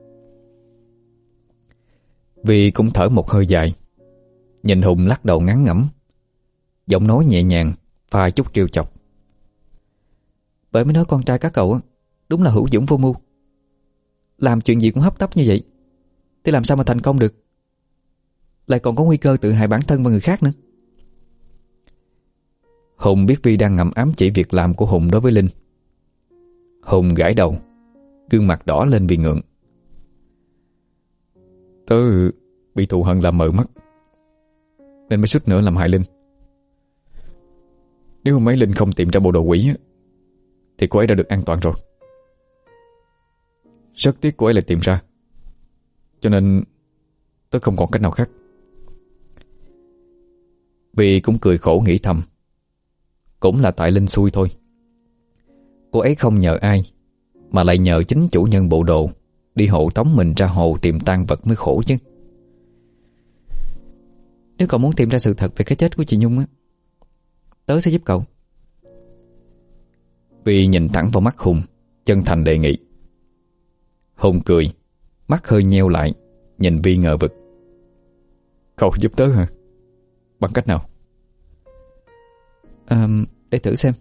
Vì cũng thở một hơi dài, nhìn Hùng lắc đầu ngán ngẩm, giọng nói nhẹ nhàng pha chút trêu chọc. Bởi mới nói con trai các cậu đúng là hữu dũng vô mưu. Làm chuyện gì cũng hấp tấp như vậy thì làm sao mà thành công được, lại còn có nguy cơ tự hại bản thân và người khác nữa. Hùng biết Vi đang ngầm ám chỉ việc làm của Hùng đối với Linh. Hùng gãi đầu, gương mặt đỏ lên vì ngượng. Tớ bị thù hận làm mờ mắt, nên mới suýt nữa làm hại Linh. Nếu mấy Linh không tìm ra bộ đồ quỷ thì cô ấy đã được an toàn rồi. Rất tiếc cô ấy lại tìm ra, cho nên tớ không còn cách nào khác. Vì cũng cười khổ nghĩ thầm, cũng là tại Linh xui thôi. Cô ấy không nhờ ai, mà lại nhờ chính chủ nhân bộ đồ đi hộ tống mình ra hồ tìm tang vật mới khổ chứ. Nếu cậu muốn tìm ra sự thật về cái chết của chị Nhung á, tớ sẽ giúp cậu. Vi nhìn thẳng vào mắt Hùng, chân thành đề nghị. Hùng cười, mắt hơi nheo lại, nhìn Vi ngờ vực. Cậu giúp tớ hả? Bằng cách nào? À, để thử xem.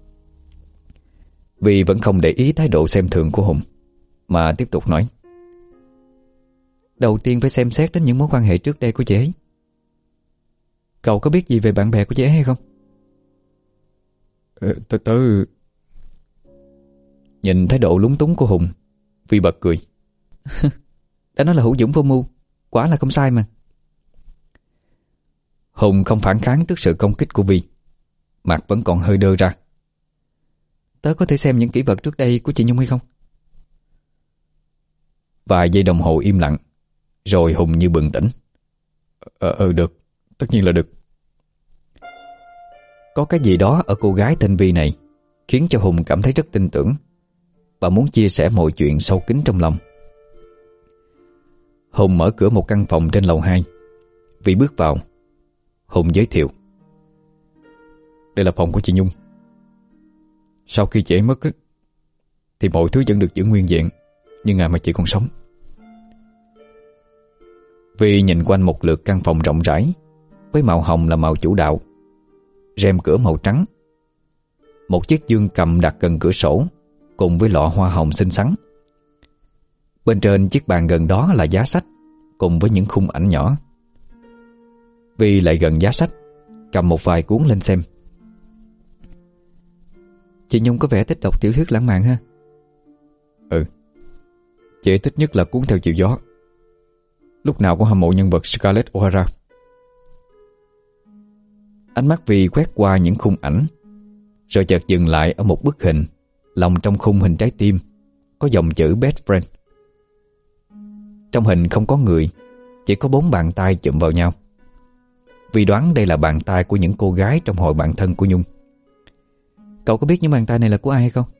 Vi vẫn không để ý thái độ xem thường của Hùng, mà tiếp tục nói. Đầu tiên phải xem xét đến những mối quan hệ trước đây của chị ấy. Cậu có biết gì về bạn bè của chị ấy hay không? Ờ, tớ tớ Nhìn thái độ lúng túng của Hùng, Vi bật cười. Đã nói là hữu dũng vô mưu, quả là không sai mà. Hùng không phản kháng trước sự công kích của Vi, mặt vẫn còn hơi đơ ra. Tớ có thể xem những kỷ vật trước đây của chị Nhung hay không? Vài giây đồng hồ im lặng, rồi Hùng như bừng tỉnh. Ờ, ờ được, tất nhiên là được. Có cái gì đó ở cô gái tên Vi này khiến cho Hùng cảm thấy rất tin tưởng và muốn chia sẻ mọi chuyện sâu kín trong lòng. Hùng mở cửa một căn phòng trên lầu hai. Vi bước vào. Hùng giới thiệu. Đây là phòng của chị Nhung. Sau khi chị ấy mất thì mọi thứ vẫn được giữ nguyên vẹn như ngày mà chị còn sống. Vi nhìn quanh một lượt căn phòng rộng rãi, với màu hồng là màu chủ đạo, rèm cửa màu trắng, một chiếc dương cầm đặt gần cửa sổ cùng với lọ hoa hồng xinh xắn. Bên trên chiếc bàn gần đó là giá sách cùng với những khung ảnh nhỏ. Vi lại gần giá sách, cầm một vài cuốn lên xem. Chị Nhung có vẻ thích đọc tiểu thuyết lãng mạn ha. Ừ, chị ấy thích nhất là cuốn Theo Chiều Gió. Lúc nào cũng hâm mộ nhân vật Scarlett O'Hara. Ánh mắt Vi quét qua những khung ảnh, rồi chợt dừng lại ở một bức hình lòng trong khung hình trái tim, có dòng chữ Best Friend. Trong hình không có người, chỉ có bốn bàn tay chụm vào nhau. Vi đoán đây là bàn tay của những cô gái trong hội bạn thân của Nhung. Cậu có biết những bàn tay này là của ai hay không?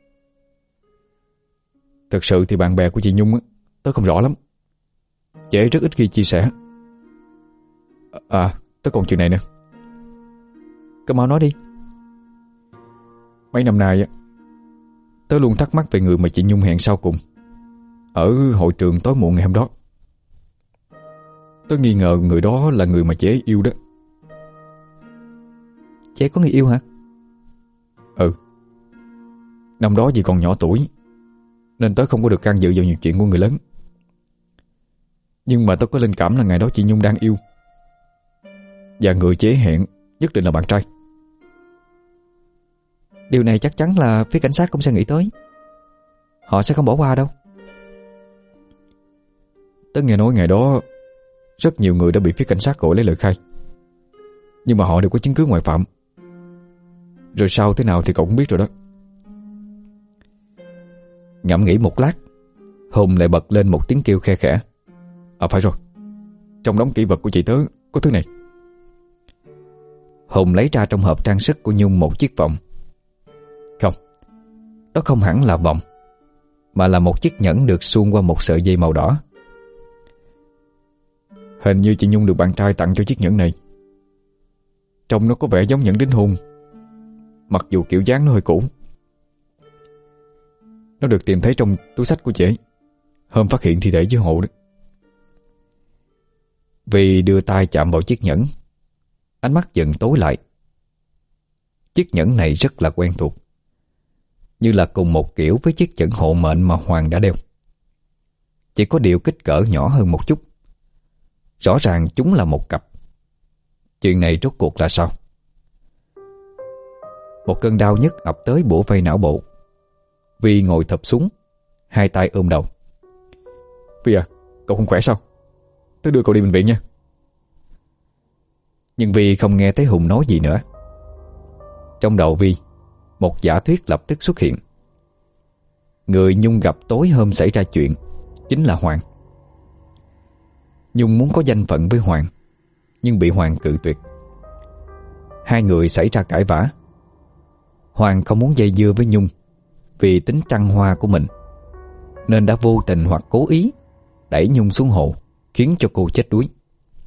Thực sự thì bạn bè của chị Nhung á, tớ không rõ lắm. Chị ấy rất ít khi chia sẻ. À, tớ còn chuyện này nữa. Cậu mau nói đi. Mấy năm nay á, tớ luôn thắc mắc về người mà chị Nhung hẹn sau cùng ở hội trường tối muộn ngày hôm đó. Tớ nghi ngờ người đó là người mà chị ấy yêu đó. Chị ấy có người yêu hả? Ừ. Năm đó vì còn nhỏ tuổi nên tớ không có được can dự vào nhiều chuyện của người lớn. Nhưng mà tớ có linh cảm là ngày đó chị Nhung đang yêu, và người chị ấy hẹn nhất định là bạn trai. Điều này chắc chắn là phía cảnh sát cũng sẽ nghĩ tới. Họ sẽ không bỏ qua đâu. Tớ nghe nói ngày đó rất nhiều người đã bị phía cảnh sát gọi lấy lời khai, nhưng mà họ đều có chứng cứ ngoại phạm. Rồi sau thế nào thì cậu cũng biết rồi đó. Ngẫm nghĩ một lát, Hùng lại bật lên một tiếng kêu khe khẽ. À phải rồi, trong đống kỷ vật của chị tớ có thứ này. Hùng lấy ra trong hộp trang sức của Nhung một chiếc vòng. Không, đó không hẳn là vòng, mà là một chiếc nhẫn được suông qua một sợi dây màu đỏ. Hình như chị Nhung được bạn trai tặng cho chiếc nhẫn này. Trông nó có vẻ giống nhẫn đính hôn, mặc dù kiểu dáng nó hơi cũ. Nó được tìm thấy trong túi xách của chị hôm phát hiện thi thể dưới hồ đó. Vì đưa tay chạm vào chiếc nhẫn, ánh mắt dần tối lại. Chiếc nhẫn này rất là quen thuộc, như là cùng một kiểu với chiếc nhẫn hộ mệnh mà Hoàng đã đeo. Chỉ có điều kích cỡ nhỏ hơn một chút. Rõ ràng chúng là một cặp. Chuyện này rốt cuộc là sao? Một cơn đau nhức ập tới bủa vây não bộ. Vi ngồi thụp xuống, hai tay ôm đầu. Vi à, cậu không khỏe sao? Tôi đưa cậu đi bệnh viện nha. Nhưng Vi không nghe thấy Hùng nói gì nữa. Trong đầu Vi, một giả thuyết lập tức xuất hiện. Người Nhung gặp tối hôm xảy ra chuyện chính là Hoàng. Nhung muốn có danh phận với Hoàng, nhưng bị Hoàng cự tuyệt. Hai người xảy ra cãi vã. Hoàng không muốn dây dưa với Nhung vì tính trăng hoa của mình, nên đã vô tình hoặc cố ý đẩy Nhung xuống hồ, khiến cho cô chết đuối.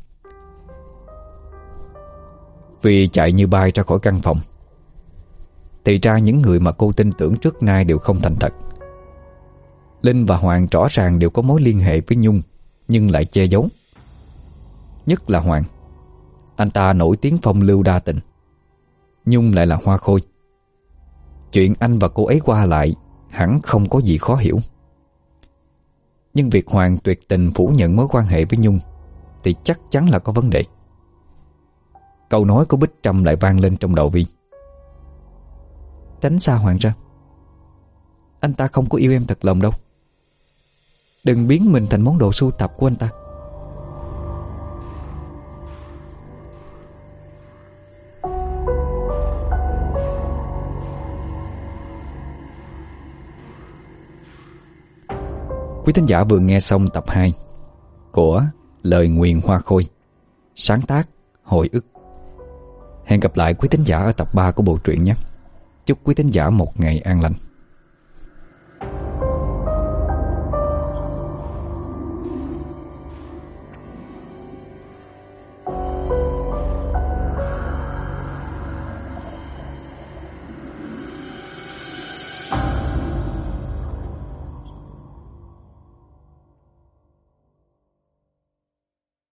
Vì chạy như bay ra khỏi căn phòng, thì ra những người mà cô tin tưởng trước nay đều không thành thật. Linh và Hoàng rõ ràng đều có mối liên hệ với Nhung, nhưng lại che giấu. Nhất là Hoàng, anh ta nổi tiếng phong lưu đa tình. Nhung lại là hoa khôi. Chuyện anh và cô ấy qua lại hẳn không có gì khó hiểu. Nhưng việc Hoàng tuyệt tình phủ nhận mối quan hệ với Nhung thì chắc chắn là có vấn đề. Câu nói của Bích Trâm lại vang lên trong đầu Vi. Tránh xa Hoàng ra. Anh ta không có yêu em thật lòng đâu. Đừng biến mình thành món đồ sưu tập của anh ta. Quý thính giả vừa nghe xong tập hai của Lời Nguyền Hoa Khôi, sáng tác Hồi Ức. Hẹn gặp lại quý thính giả ở tập ba của bộ truyện nhé. Chúc quý thính giả một ngày an lành.